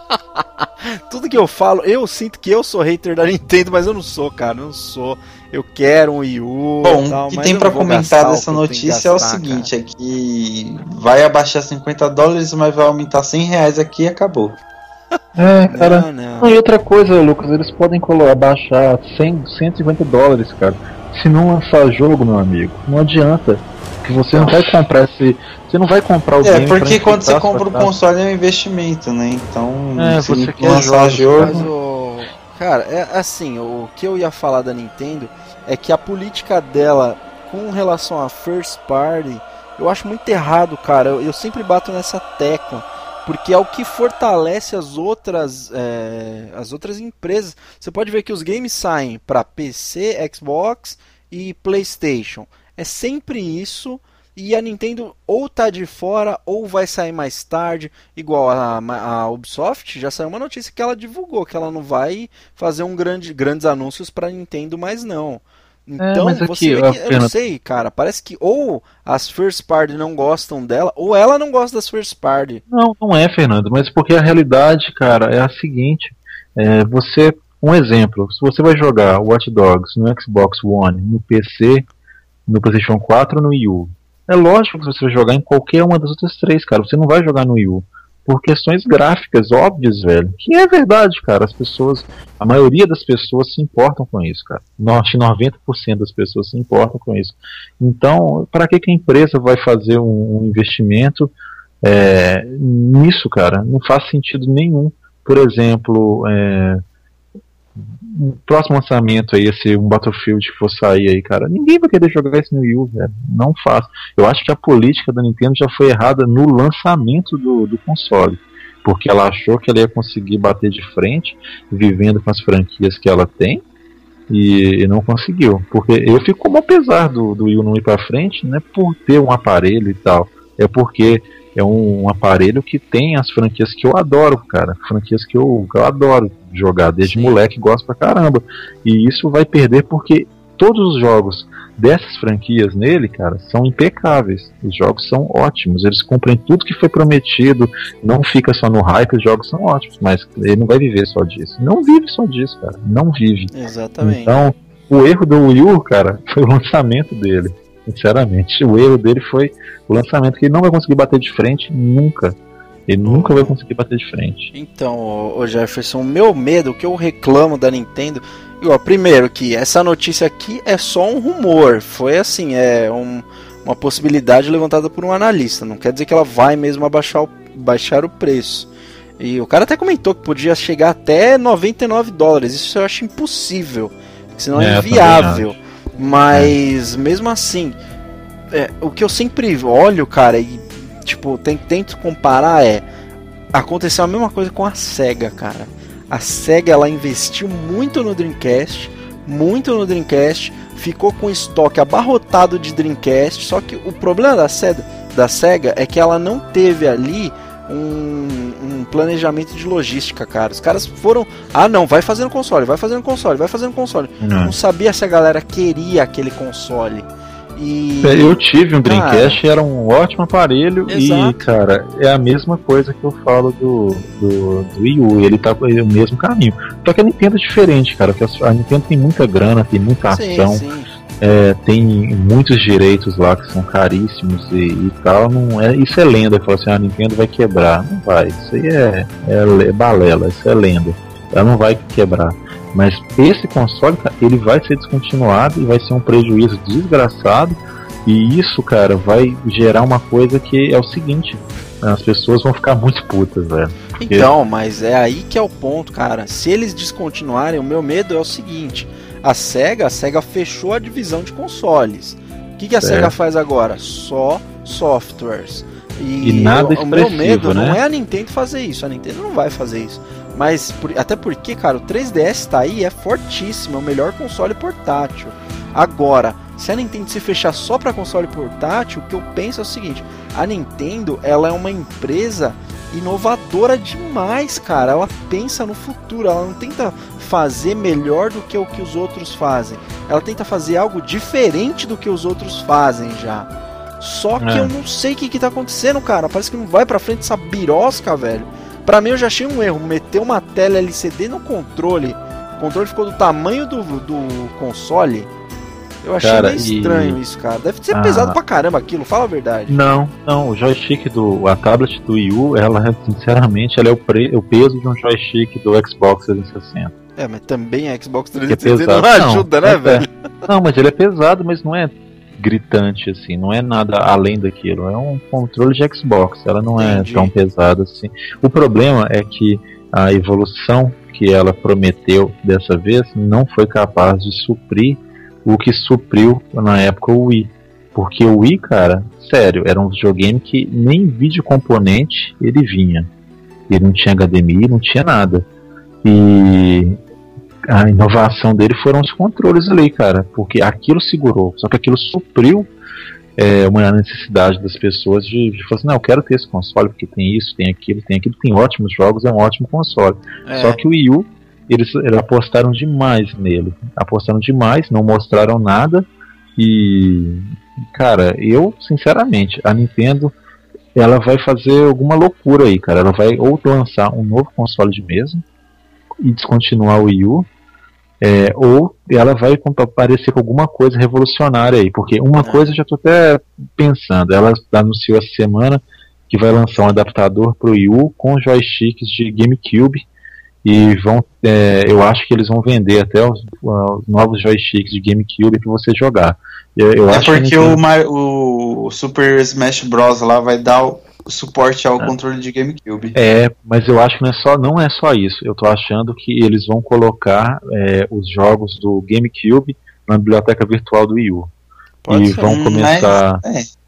Tudo que eu falo, eu sinto que eu sou hater da Nintendo, mas eu não sou, cara, não sou. Eu quero um Wii U. Bom, tal, o que mas tem eu pra não vou comentar gastar dessa o que eu tenho que notícia é o gastar, seguinte, é que vai abaixar $50, mas vai aumentar R$100 aqui e acabou. Cara. Não, não. Não, e outra coisa, Lucas, eles podem abaixar $150, cara. Se não lançar jogo, meu amigo, não adianta. Que você não vai comprar você não vai comprar o game pra porque quando você enfeitar compra sua o casa. console é um investimento, né? Então, se você não quer lançar jogos, jogo. Mas cara, é assim, o que eu ia falar da Nintendo é que a política dela com relação a first party, eu acho muito errado, cara. Eu sempre bato nessa tecla, porque é o que fortalece as outras empresas. Você pode ver que os games saem para PC, Xbox e PlayStation. É sempre isso. E a Nintendo ou tá de fora ou vai sair mais tarde, igual a Ubisoft. Já saiu uma notícia que ela divulgou que ela não vai fazer grandes anúncios para Nintendo mais não. Então mas aqui, você vê que, eu não sei, cara, parece que ou as first party não gostam dela ou ela não gosta das first party. Não é, Fernando, mas porque a realidade, cara, é a seguinte. Um exemplo, se você vai jogar Watch Dogs no Xbox One, no PC, no PlayStation 4 ou no Wii U, É lógico que você vai jogar em qualquer uma das outras três, cara. Você não vai jogar no Wii U. Por questões gráficas óbvias, velho. Que é verdade, cara. As pessoas, a maioria das pessoas se importam com isso, cara. Acho que 90% das pessoas se importam com isso. Então, para que a empresa vai fazer um investimento nisso, cara? Não faz sentido nenhum. Por exemplo, o próximo lançamento aí ia ser um Battlefield que for sair aí, cara. Ninguém vai querer jogar isso no Wii U, velho. Não faz. Eu acho que a política da Nintendo já foi errada no lançamento do console. Porque ela achou que ela ia conseguir bater de frente, vivendo com as franquias que ela tem, e não conseguiu. Porque eu fico como apesar do Wii U não ir pra frente, não é por ter um aparelho e tal. É porque é um aparelho que tem as franquias que eu adoro, cara. Franquias que eu adoro jogar, desde moleque, gosto pra caramba. E isso vai perder porque todos os jogos dessas franquias nele, cara, são impecáveis. Os jogos são ótimos, eles cumprem tudo que foi prometido, não fica só no hype, os jogos são ótimos, mas ele não vai viver só disso. Não vive só disso, cara. Não vive. Exatamente. Então, o erro do Wii U, cara, foi o lançamento dele. Sinceramente, o erro dele foi o lançamento, que ele não vai conseguir bater de frente nunca. Ele nunca vai conseguir bater de frente. Então, ô Jefferson, o meu medo, o que eu reclamo da Nintendo, primeiro que essa notícia aqui é só um rumor, foi assim, uma possibilidade levantada por um analista, não quer dizer que ela vai mesmo baixar o preço. E o cara até comentou que podia chegar até $99, isso eu acho impossível, senão é inviável. Mas mesmo assim, o que eu sempre olho, cara, e tipo, tento comparar aconteceu a mesma coisa com a SEGA, cara. A SEGA, ela investiu muito no Dreamcast, ficou com estoque abarrotado de Dreamcast, só que o problema da SEGA é que ela não teve ali um planejamento de logística, cara. Os caras foram, não, vai fazendo console. Não sabia se a galera queria aquele console. E eu tive um Dreamcast, era um ótimo aparelho. Exato. E, cara, é a mesma coisa que eu falo do Wii U, ele tá o mesmo caminho. Só que a Nintendo é diferente, cara, porque a Nintendo tem muita grana, tem muita ação. Sim. Tem muitos direitos lá que são caríssimos e tal. Isso é lenda, que fala assim, a Nintendo vai quebrar. Não vai, isso aí é balela, isso é lenda. Ela não vai quebrar. Mas esse console, cara, ele vai ser descontinuado e vai ser um prejuízo desgraçado. E isso, cara, vai gerar uma coisa que é o seguinte: as pessoas vão ficar muito putas, velho. Porque... Então, mas é aí que é o ponto, cara. Se eles descontinuarem, o meu medo é o seguinte: a SEGA fechou a divisão de consoles. O que a SEGA faz agora? Só softwares. E nada o meu medo, né? Não é a Nintendo fazer isso. A Nintendo não vai fazer isso. Mas até porque, cara, o 3DS tá aí, é fortíssimo, é o melhor console portátil. Agora, se a Nintendo se fechar só para console portátil, o que eu penso é o seguinte: a Nintendo, ela é uma empresa inovadora demais, cara. Ela pensa no futuro, ela não tenta fazer melhor do que o que os outros fazem. Ela tenta fazer algo diferente do que os outros fazem já. Só que eu não sei o que tá acontecendo, cara. Parece que não vai pra frente essa birosca, velho. Pra mim, eu já achei um erro meter uma tela LCD no controle. O controle ficou do tamanho do console. Eu achei meio estranho isso, cara. Deve ser pesado pra caramba aquilo, fala a verdade. Não, o joystick a tablet do Wii U, ela, sinceramente, ela é o peso de um joystick do Xbox 360. Mas também a Xbox 360 não ajuda, né, velho? Não, mas ele é pesado, mas não é gritante, assim, não é nada além daquilo, é um controle de Xbox, ela não é tão pesada assim. O problema é que a evolução que ela prometeu dessa vez não foi capaz de suprir o que supriu na época o Wii, porque o Wii, cara, sério, era um videogame que nem vídeo componente ele vinha, ele não tinha HDMI, não tinha nada, e a inovação dele foram os controles ali, cara, porque aquilo segurou, só que aquilo supriu uma necessidade das pessoas de falar assim, não, eu quero ter esse console porque tem isso, tem aquilo, tem ótimos jogos, é um ótimo console. Só que o Wii U, eles apostaram demais nele, não mostraram nada e, cara, eu, sinceramente, a Nintendo, ela vai fazer alguma loucura aí, cara, ela vai ou lançar um novo console de mesa e descontinuar o Wii U, Ou ela vai aparecer com alguma coisa revolucionária aí, porque uma coisa eu já tô até pensando, ela anunciou essa semana que vai lançar um adaptador pro Wii U com joysticks de GameCube, e eu acho que eles vão vender até os novos joysticks de GameCube para você jogar. Eu acho porque que o Super Smash Bros. Lá vai dar o suporte ao controle de GameCube. Mas eu acho que não é só isso. Eu tô achando que eles vão colocar os jogos do GameCube na biblioteca virtual do Wii U. Pode e ser, vão começar.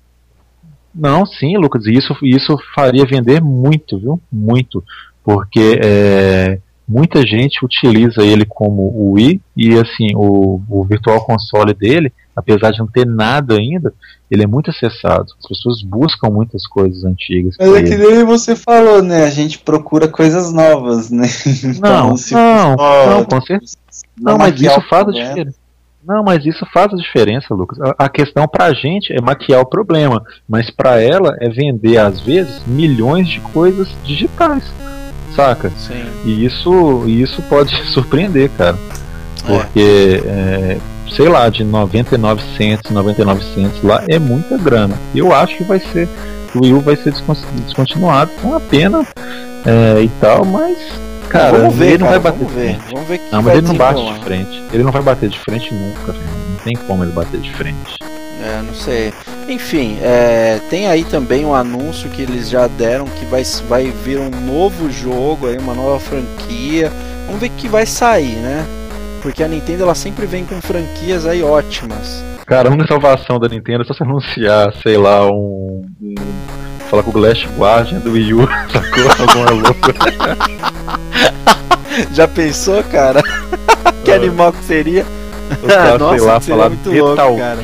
Não, sim, Lucas, isso faria vender muito, viu? Muito. Porque muita gente utiliza ele como o Wii, e assim, o Virtual Console dele, apesar de não ter nada ainda, ele é muito acessado. As pessoas buscam muitas coisas antigas. Mas é que nem você falou, né? A gente procura coisas novas, né? Não, com certeza. Não, mas isso faz a problema. diferença. Não, mas isso faz a diferença, Lucas. A questão pra gente é maquiar o problema, mas pra ela é vender, às vezes, milhões de coisas digitais, saca? Sim. E isso pode surpreender, cara. Porque, sei lá, de 99 cents lá é muita grana. Eu acho que o Wii U vai ser descontinuado, com uma pena e tal, mas... Cara, vamos ver, ele não vai cara, bater de frente. Vamos ver que Não, mas vai ele não bate desenrolar. de frente. Ele não vai bater de frente nunca, velho. Não tem como ele bater de frente. Não sei. Enfim, tem aí também um anúncio que eles já deram que vai vir um novo jogo, aí, uma nova franquia. Vamos ver o que vai sair, né? Porque a Nintendo ela sempre vem com franquias aí ótimas. Cara, a única salvação da Nintendo é só se anunciar, sei lá, falar com o Glass Guardian do Wii U, sacou? Alguma louca. Já pensou, cara? Que animal que seria? Os caras, Nossa, sei lá, seria falar muito Metal louco, cara.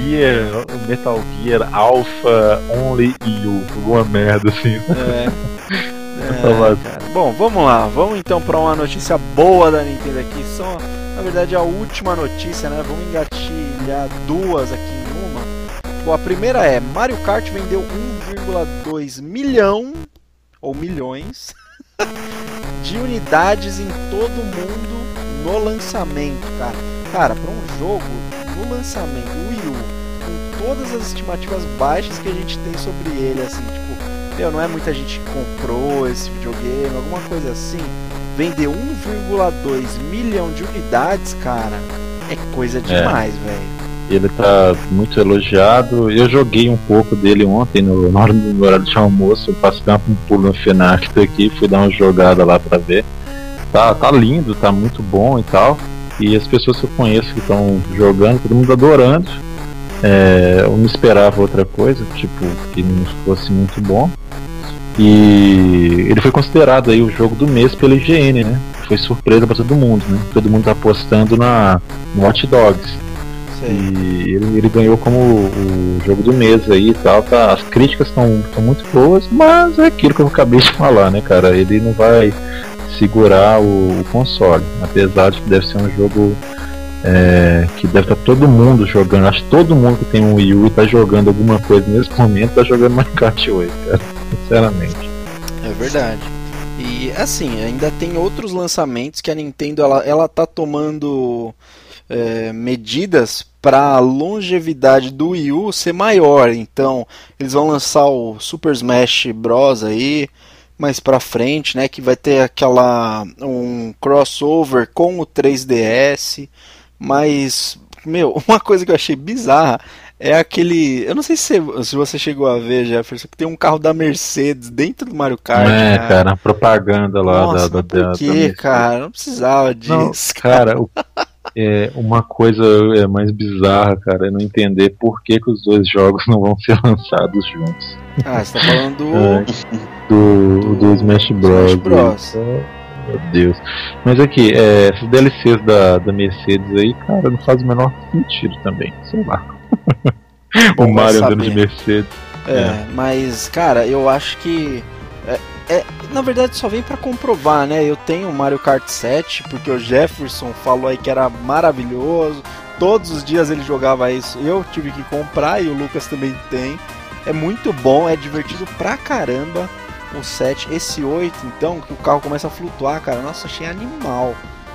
Gear Alpha Only EU, alguma merda assim. Cara. Bom, vamos lá. Vamos então para uma notícia boa da Nintendo aqui. Só, na verdade, a última notícia, né? Vamos engatilhar duas aqui em uma. Bom, a primeira é: Mario Kart vendeu 1,2 milhão ou milhões de unidades em todo o mundo no lançamento, cara. Cara, para um jogo no lançamento, o Wii U, com todas as estimativas baixas que a gente tem sobre ele, assim, tipo, não é muita gente que comprou esse videogame, alguma coisa assim, vender 1,2 milhão de unidades, cara, é coisa demais, velho. Ele tá muito elogiado. Eu joguei um pouco dele ontem no horário de almoço. Eu passei um pulo no FNAC aqui, fui dar uma jogada lá pra ver. Tá lindo, tá muito bom e tal. E as pessoas que eu conheço que estão jogando, todo mundo adorando. Eu não esperava outra coisa, tipo, que não fosse muito bom. E ele foi considerado aí o jogo do mês pela IGN, né? Foi surpresa pra todo mundo, né? Todo mundo tá apostando no Watch Dogs. E ele ganhou como o jogo do mês aí e tal. As críticas estão muito boas, mas é aquilo que eu acabei de falar, né, cara? Ele não vai segurar o console, apesar de que deve ser um jogo que deve estar todo mundo jogando. Acho que todo mundo que tem um Wii U e tá jogando alguma coisa nesse momento tá jogando Mario Kart 8, cara, sinceramente. É verdade. E assim, ainda tem outros lançamentos que a Nintendo ela tá tomando medidas para a longevidade do Wii U ser maior. Então, eles vão lançar o Super Smash Bros. Aí mais pra frente, né, que vai ter um crossover com o 3DS. Mas, uma coisa que eu achei bizarra é aquele... Eu não sei se você chegou a ver, Jefferson, que tem um carro da Mercedes dentro do Mario Kart. Cara, a propaganda lá. Nossa, por quê, cara? Não precisava disso. Não, cara, uma coisa mais bizarra, cara, é não entender por que os dois jogos não vão ser lançados juntos. Você tá falando do Smash Bros. Smash Bros. Meu Deus. Mas aqui, esses DLCs da Mercedes aí, cara, não faz o menor sentido também, sei lá. O Mario andando de Mercedes. Mas, cara, eu acho que na verdade só vem pra comprovar, né? Eu tenho o Mario Kart 7 porque o Jefferson falou aí que era maravilhoso. Todos os dias ele jogava isso. Eu tive que comprar e o Lucas também tem. É muito bom, é divertido pra caramba o 7. Esse 8, então, que o carro começa a flutuar, cara, nossa, achei animal.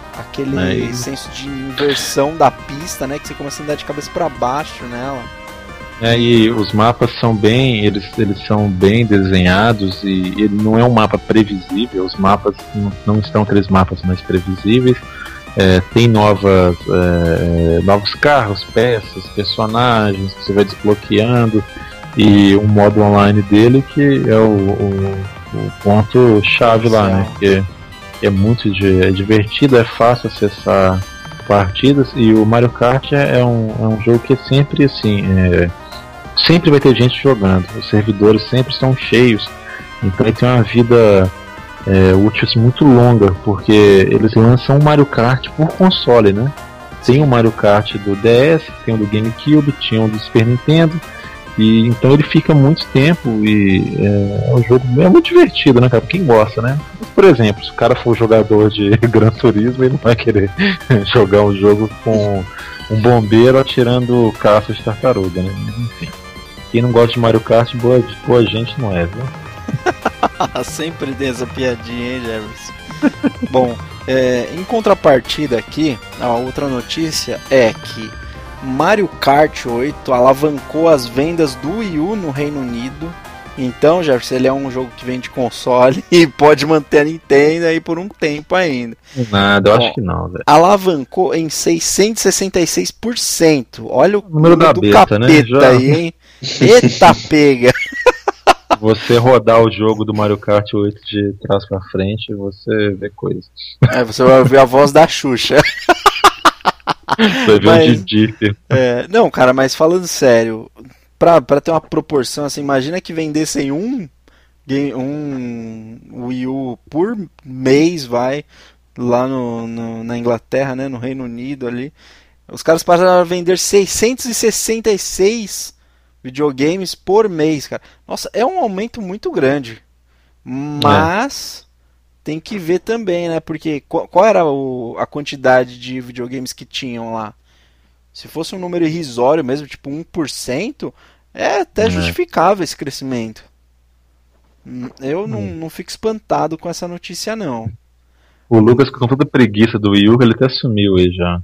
aquele Aí. senso de inversão da pista, né? Que você começa a andar de cabeça pra baixo nela. E os mapas são bem, eles são bem desenhados e ele não é um mapa previsível. Os mapas não estão aqueles mapas mais previsíveis. Tem novos carros, peças, personagens que você vai desbloqueando e um modo online dele que é o ponto chave lá, né? Porque é muito divertido, é fácil acessar partidas e o Mario Kart é um jogo que é sempre assim, sempre vai ter gente jogando, os servidores sempre estão cheios, então ele tem uma vida útil assim, muito longa, porque eles lançam um Mario Kart por console, né? Tem o Mario Kart do DS, tem o do GameCube, tinha o do Super Nintendo, e então ele fica muito tempo e o jogo é muito divertido, né, cara? Quem gosta, né? Por exemplo, se o cara for jogador de Gran Turismo, ele não vai querer jogar um jogo com um bombeiro atirando caça de tartaruga, né? Enfim. Quem não gosta de Mario Kart, boa gente não é, viu? Sempre tem essa piadinha, hein, Jefferson? Bom, em contrapartida aqui, a outra notícia é que Mario Kart 8 alavancou as vendas do Wii U no Reino Unido. Então, Jefferson, ele é um jogo que vende console e pode manter a Nintendo aí por um tempo ainda. Nada, eu acho que não, velho. Alavancou em 666%. Olha o número da do beta, capeta, né? Já... aí, hein? Eita pega! Você rodar o jogo do Mario Kart 8 de trás pra frente, você vê coisas. Você vai ouvir a voz da Xuxa. Você vê um Didi. Não, cara, mas falando sério, pra ter uma proporção assim, imagina que vendessem um Wii U por mês, vai, lá na Inglaterra, né, no Reino Unido ali. Os caras passaram a vender 666 videogames por mês, cara. Nossa, é um aumento muito grande. Mas tem que ver também, né? Porque qual era a quantidade de videogames que tinham lá? Se fosse um número irrisório mesmo, tipo 1%, é até justificável esse crescimento. Eu não fico espantado com essa notícia, não. O Lucas, com toda a preguiça do Wii U, ele até sumiu aí já.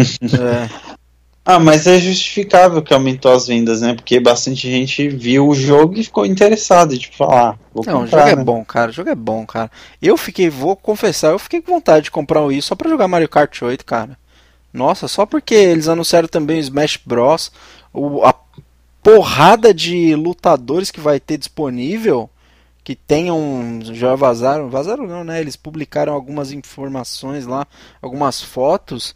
Mas é justificável que aumentou as vendas, né? Porque bastante gente viu o jogo e ficou interessado, tipo, falar, vou comprar, o jogo é né? bom, cara. O jogo é bom, cara. Vou confessar, eu fiquei com vontade de comprar um Wii só pra jogar Mario Kart 8, cara. Nossa, só porque eles anunciaram também o Smash Bros. A porrada de lutadores que vai ter disponível, que tenham, já vazaram não, né? Eles publicaram algumas informações lá, algumas fotos.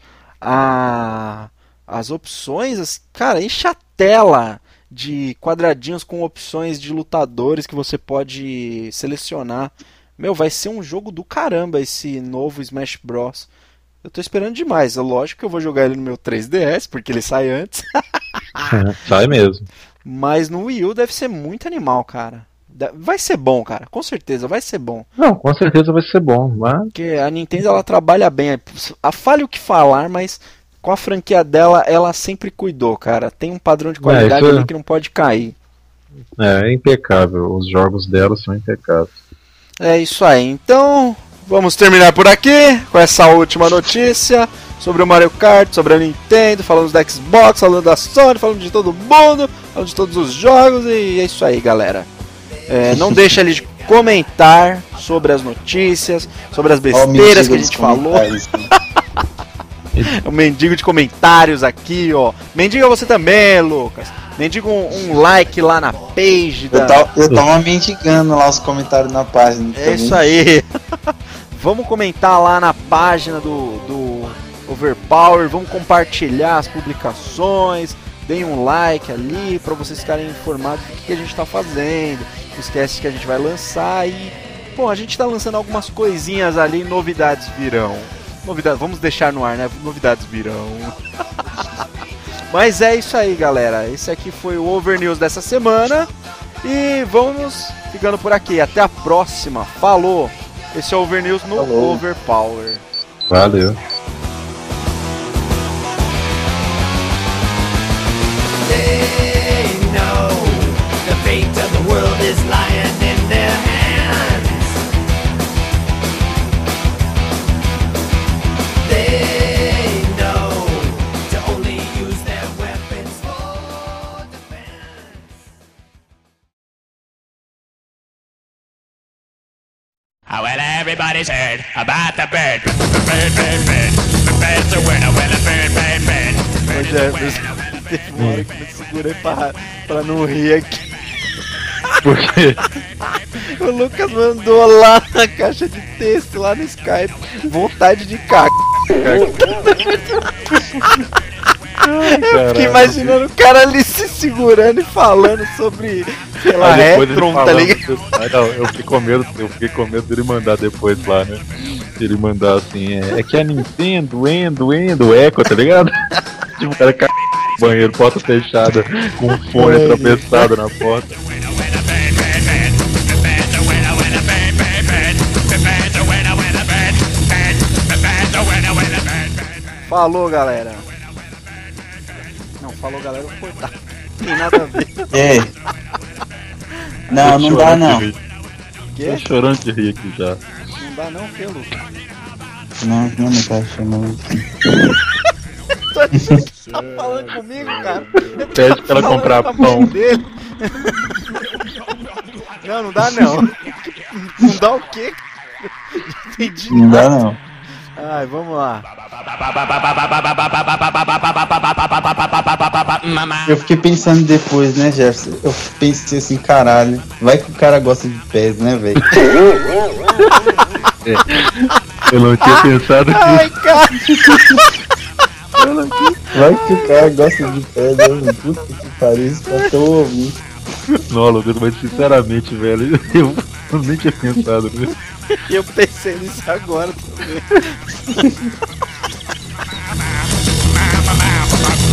As opções, cara, enche a tela de quadradinhos com opções de lutadores que você pode selecionar. Meu, vai ser um jogo do caramba esse novo Smash Bros. Eu tô esperando demais. É lógico que eu vou jogar ele no meu 3DS, porque ele sai antes. Sai mesmo. Mas no Wii U deve ser muito animal, cara. Vai ser bom, cara. Com certeza vai ser bom. Não, com certeza vai ser bom, mas... Porque a Nintendo, ela trabalha bem. Fale o que falar, mas com a franquia dela, ela sempre cuidou, cara. Tem um padrão de qualidade ali que não pode cair. É impecável. Os jogos dela são impecáveis. É isso aí. Então, vamos terminar por aqui com essa última notícia sobre o Mario Kart, sobre a Nintendo, falando da Xbox, falando da Sony, falando de todo mundo, falando de todos os jogos, e é isso aí, galera. Não deixa ali de comentar sobre as notícias, sobre as besteiras que a gente falou. O mendigo de comentários aqui, ó. Mendiga você também, Lucas. Mendiga um like lá na page da... Eu tava mendigando lá os comentários na página. É isso aí. Vamos comentar lá na página do Overpower. Vamos compartilhar as publicações. Deem um like ali para vocês ficarem informados do que a gente tá fazendo. Não esquece que a gente vai lançar e... Bom, a gente tá lançando algumas coisinhas ali. Novidades virão. Vamos deixar no ar, né? Novidades virão. Mas é isso aí, galera. Esse aqui foi o Over News dessa semana. E vamos ficando por aqui. Até a próxima. Falou! Esse é o Over News no Overpower. Valeu. They know the fate of the world is lying in their hands. They everybody's heard about the bird. Bird, bird, bird. The bird's the winner, well, the bird, bird, bird. Ô, Jefferson, teve uma hora que eu me segurei pra não rir aqui. Porque O Lucas mandou lá na caixa de texto, lá no Skype, vontade de caca. Eu fiquei imaginando o cara ali se segurando e falando sobre, sei lá, aí depois ele Retron, tá falando, ligado? Não, eu fiquei com medo dele mandar depois lá, né? Ele mandar assim, é que a Nintendo, Endo, Echo, tá ligado? Tipo, o cara cai no banheiro, porta fechada, com um fone atravessado na porta. Winner, winner, bird, bird, bird. The bird's the winner, winner, bird, bird, bird. The bird's the winner, winner, bird, bird. The bird's the winner, winner, bird, bird, bird. Falou, galera. Não, falou, galera, eu vou cortar. Não tem nada a ver. É. Não, não dá não. Quê? Tô chorando de rir aqui já. Não dá não, que, Lucas? Não me tá chamando. Tá falando comigo, cara? Pede pra ela Falando comprar com a mãe pão. dele. Não, não dá não. Não dá o quê? Não entendi Não dá nada. não. Ai, vamos lá. Eu fiquei pensando depois, né, Jefferson? Eu pensei assim, caralho, vai que o cara gosta de pés, né, velho? Eu não tinha pensado Ai, nisso. cara. Vai que o cara gosta de pés, né, velho? Puta que pariu, isso tá tão ouvindo. Não, Lucas, mas sinceramente, velho, eu nem tinha pensado nisso. Eu pensei nisso agora também.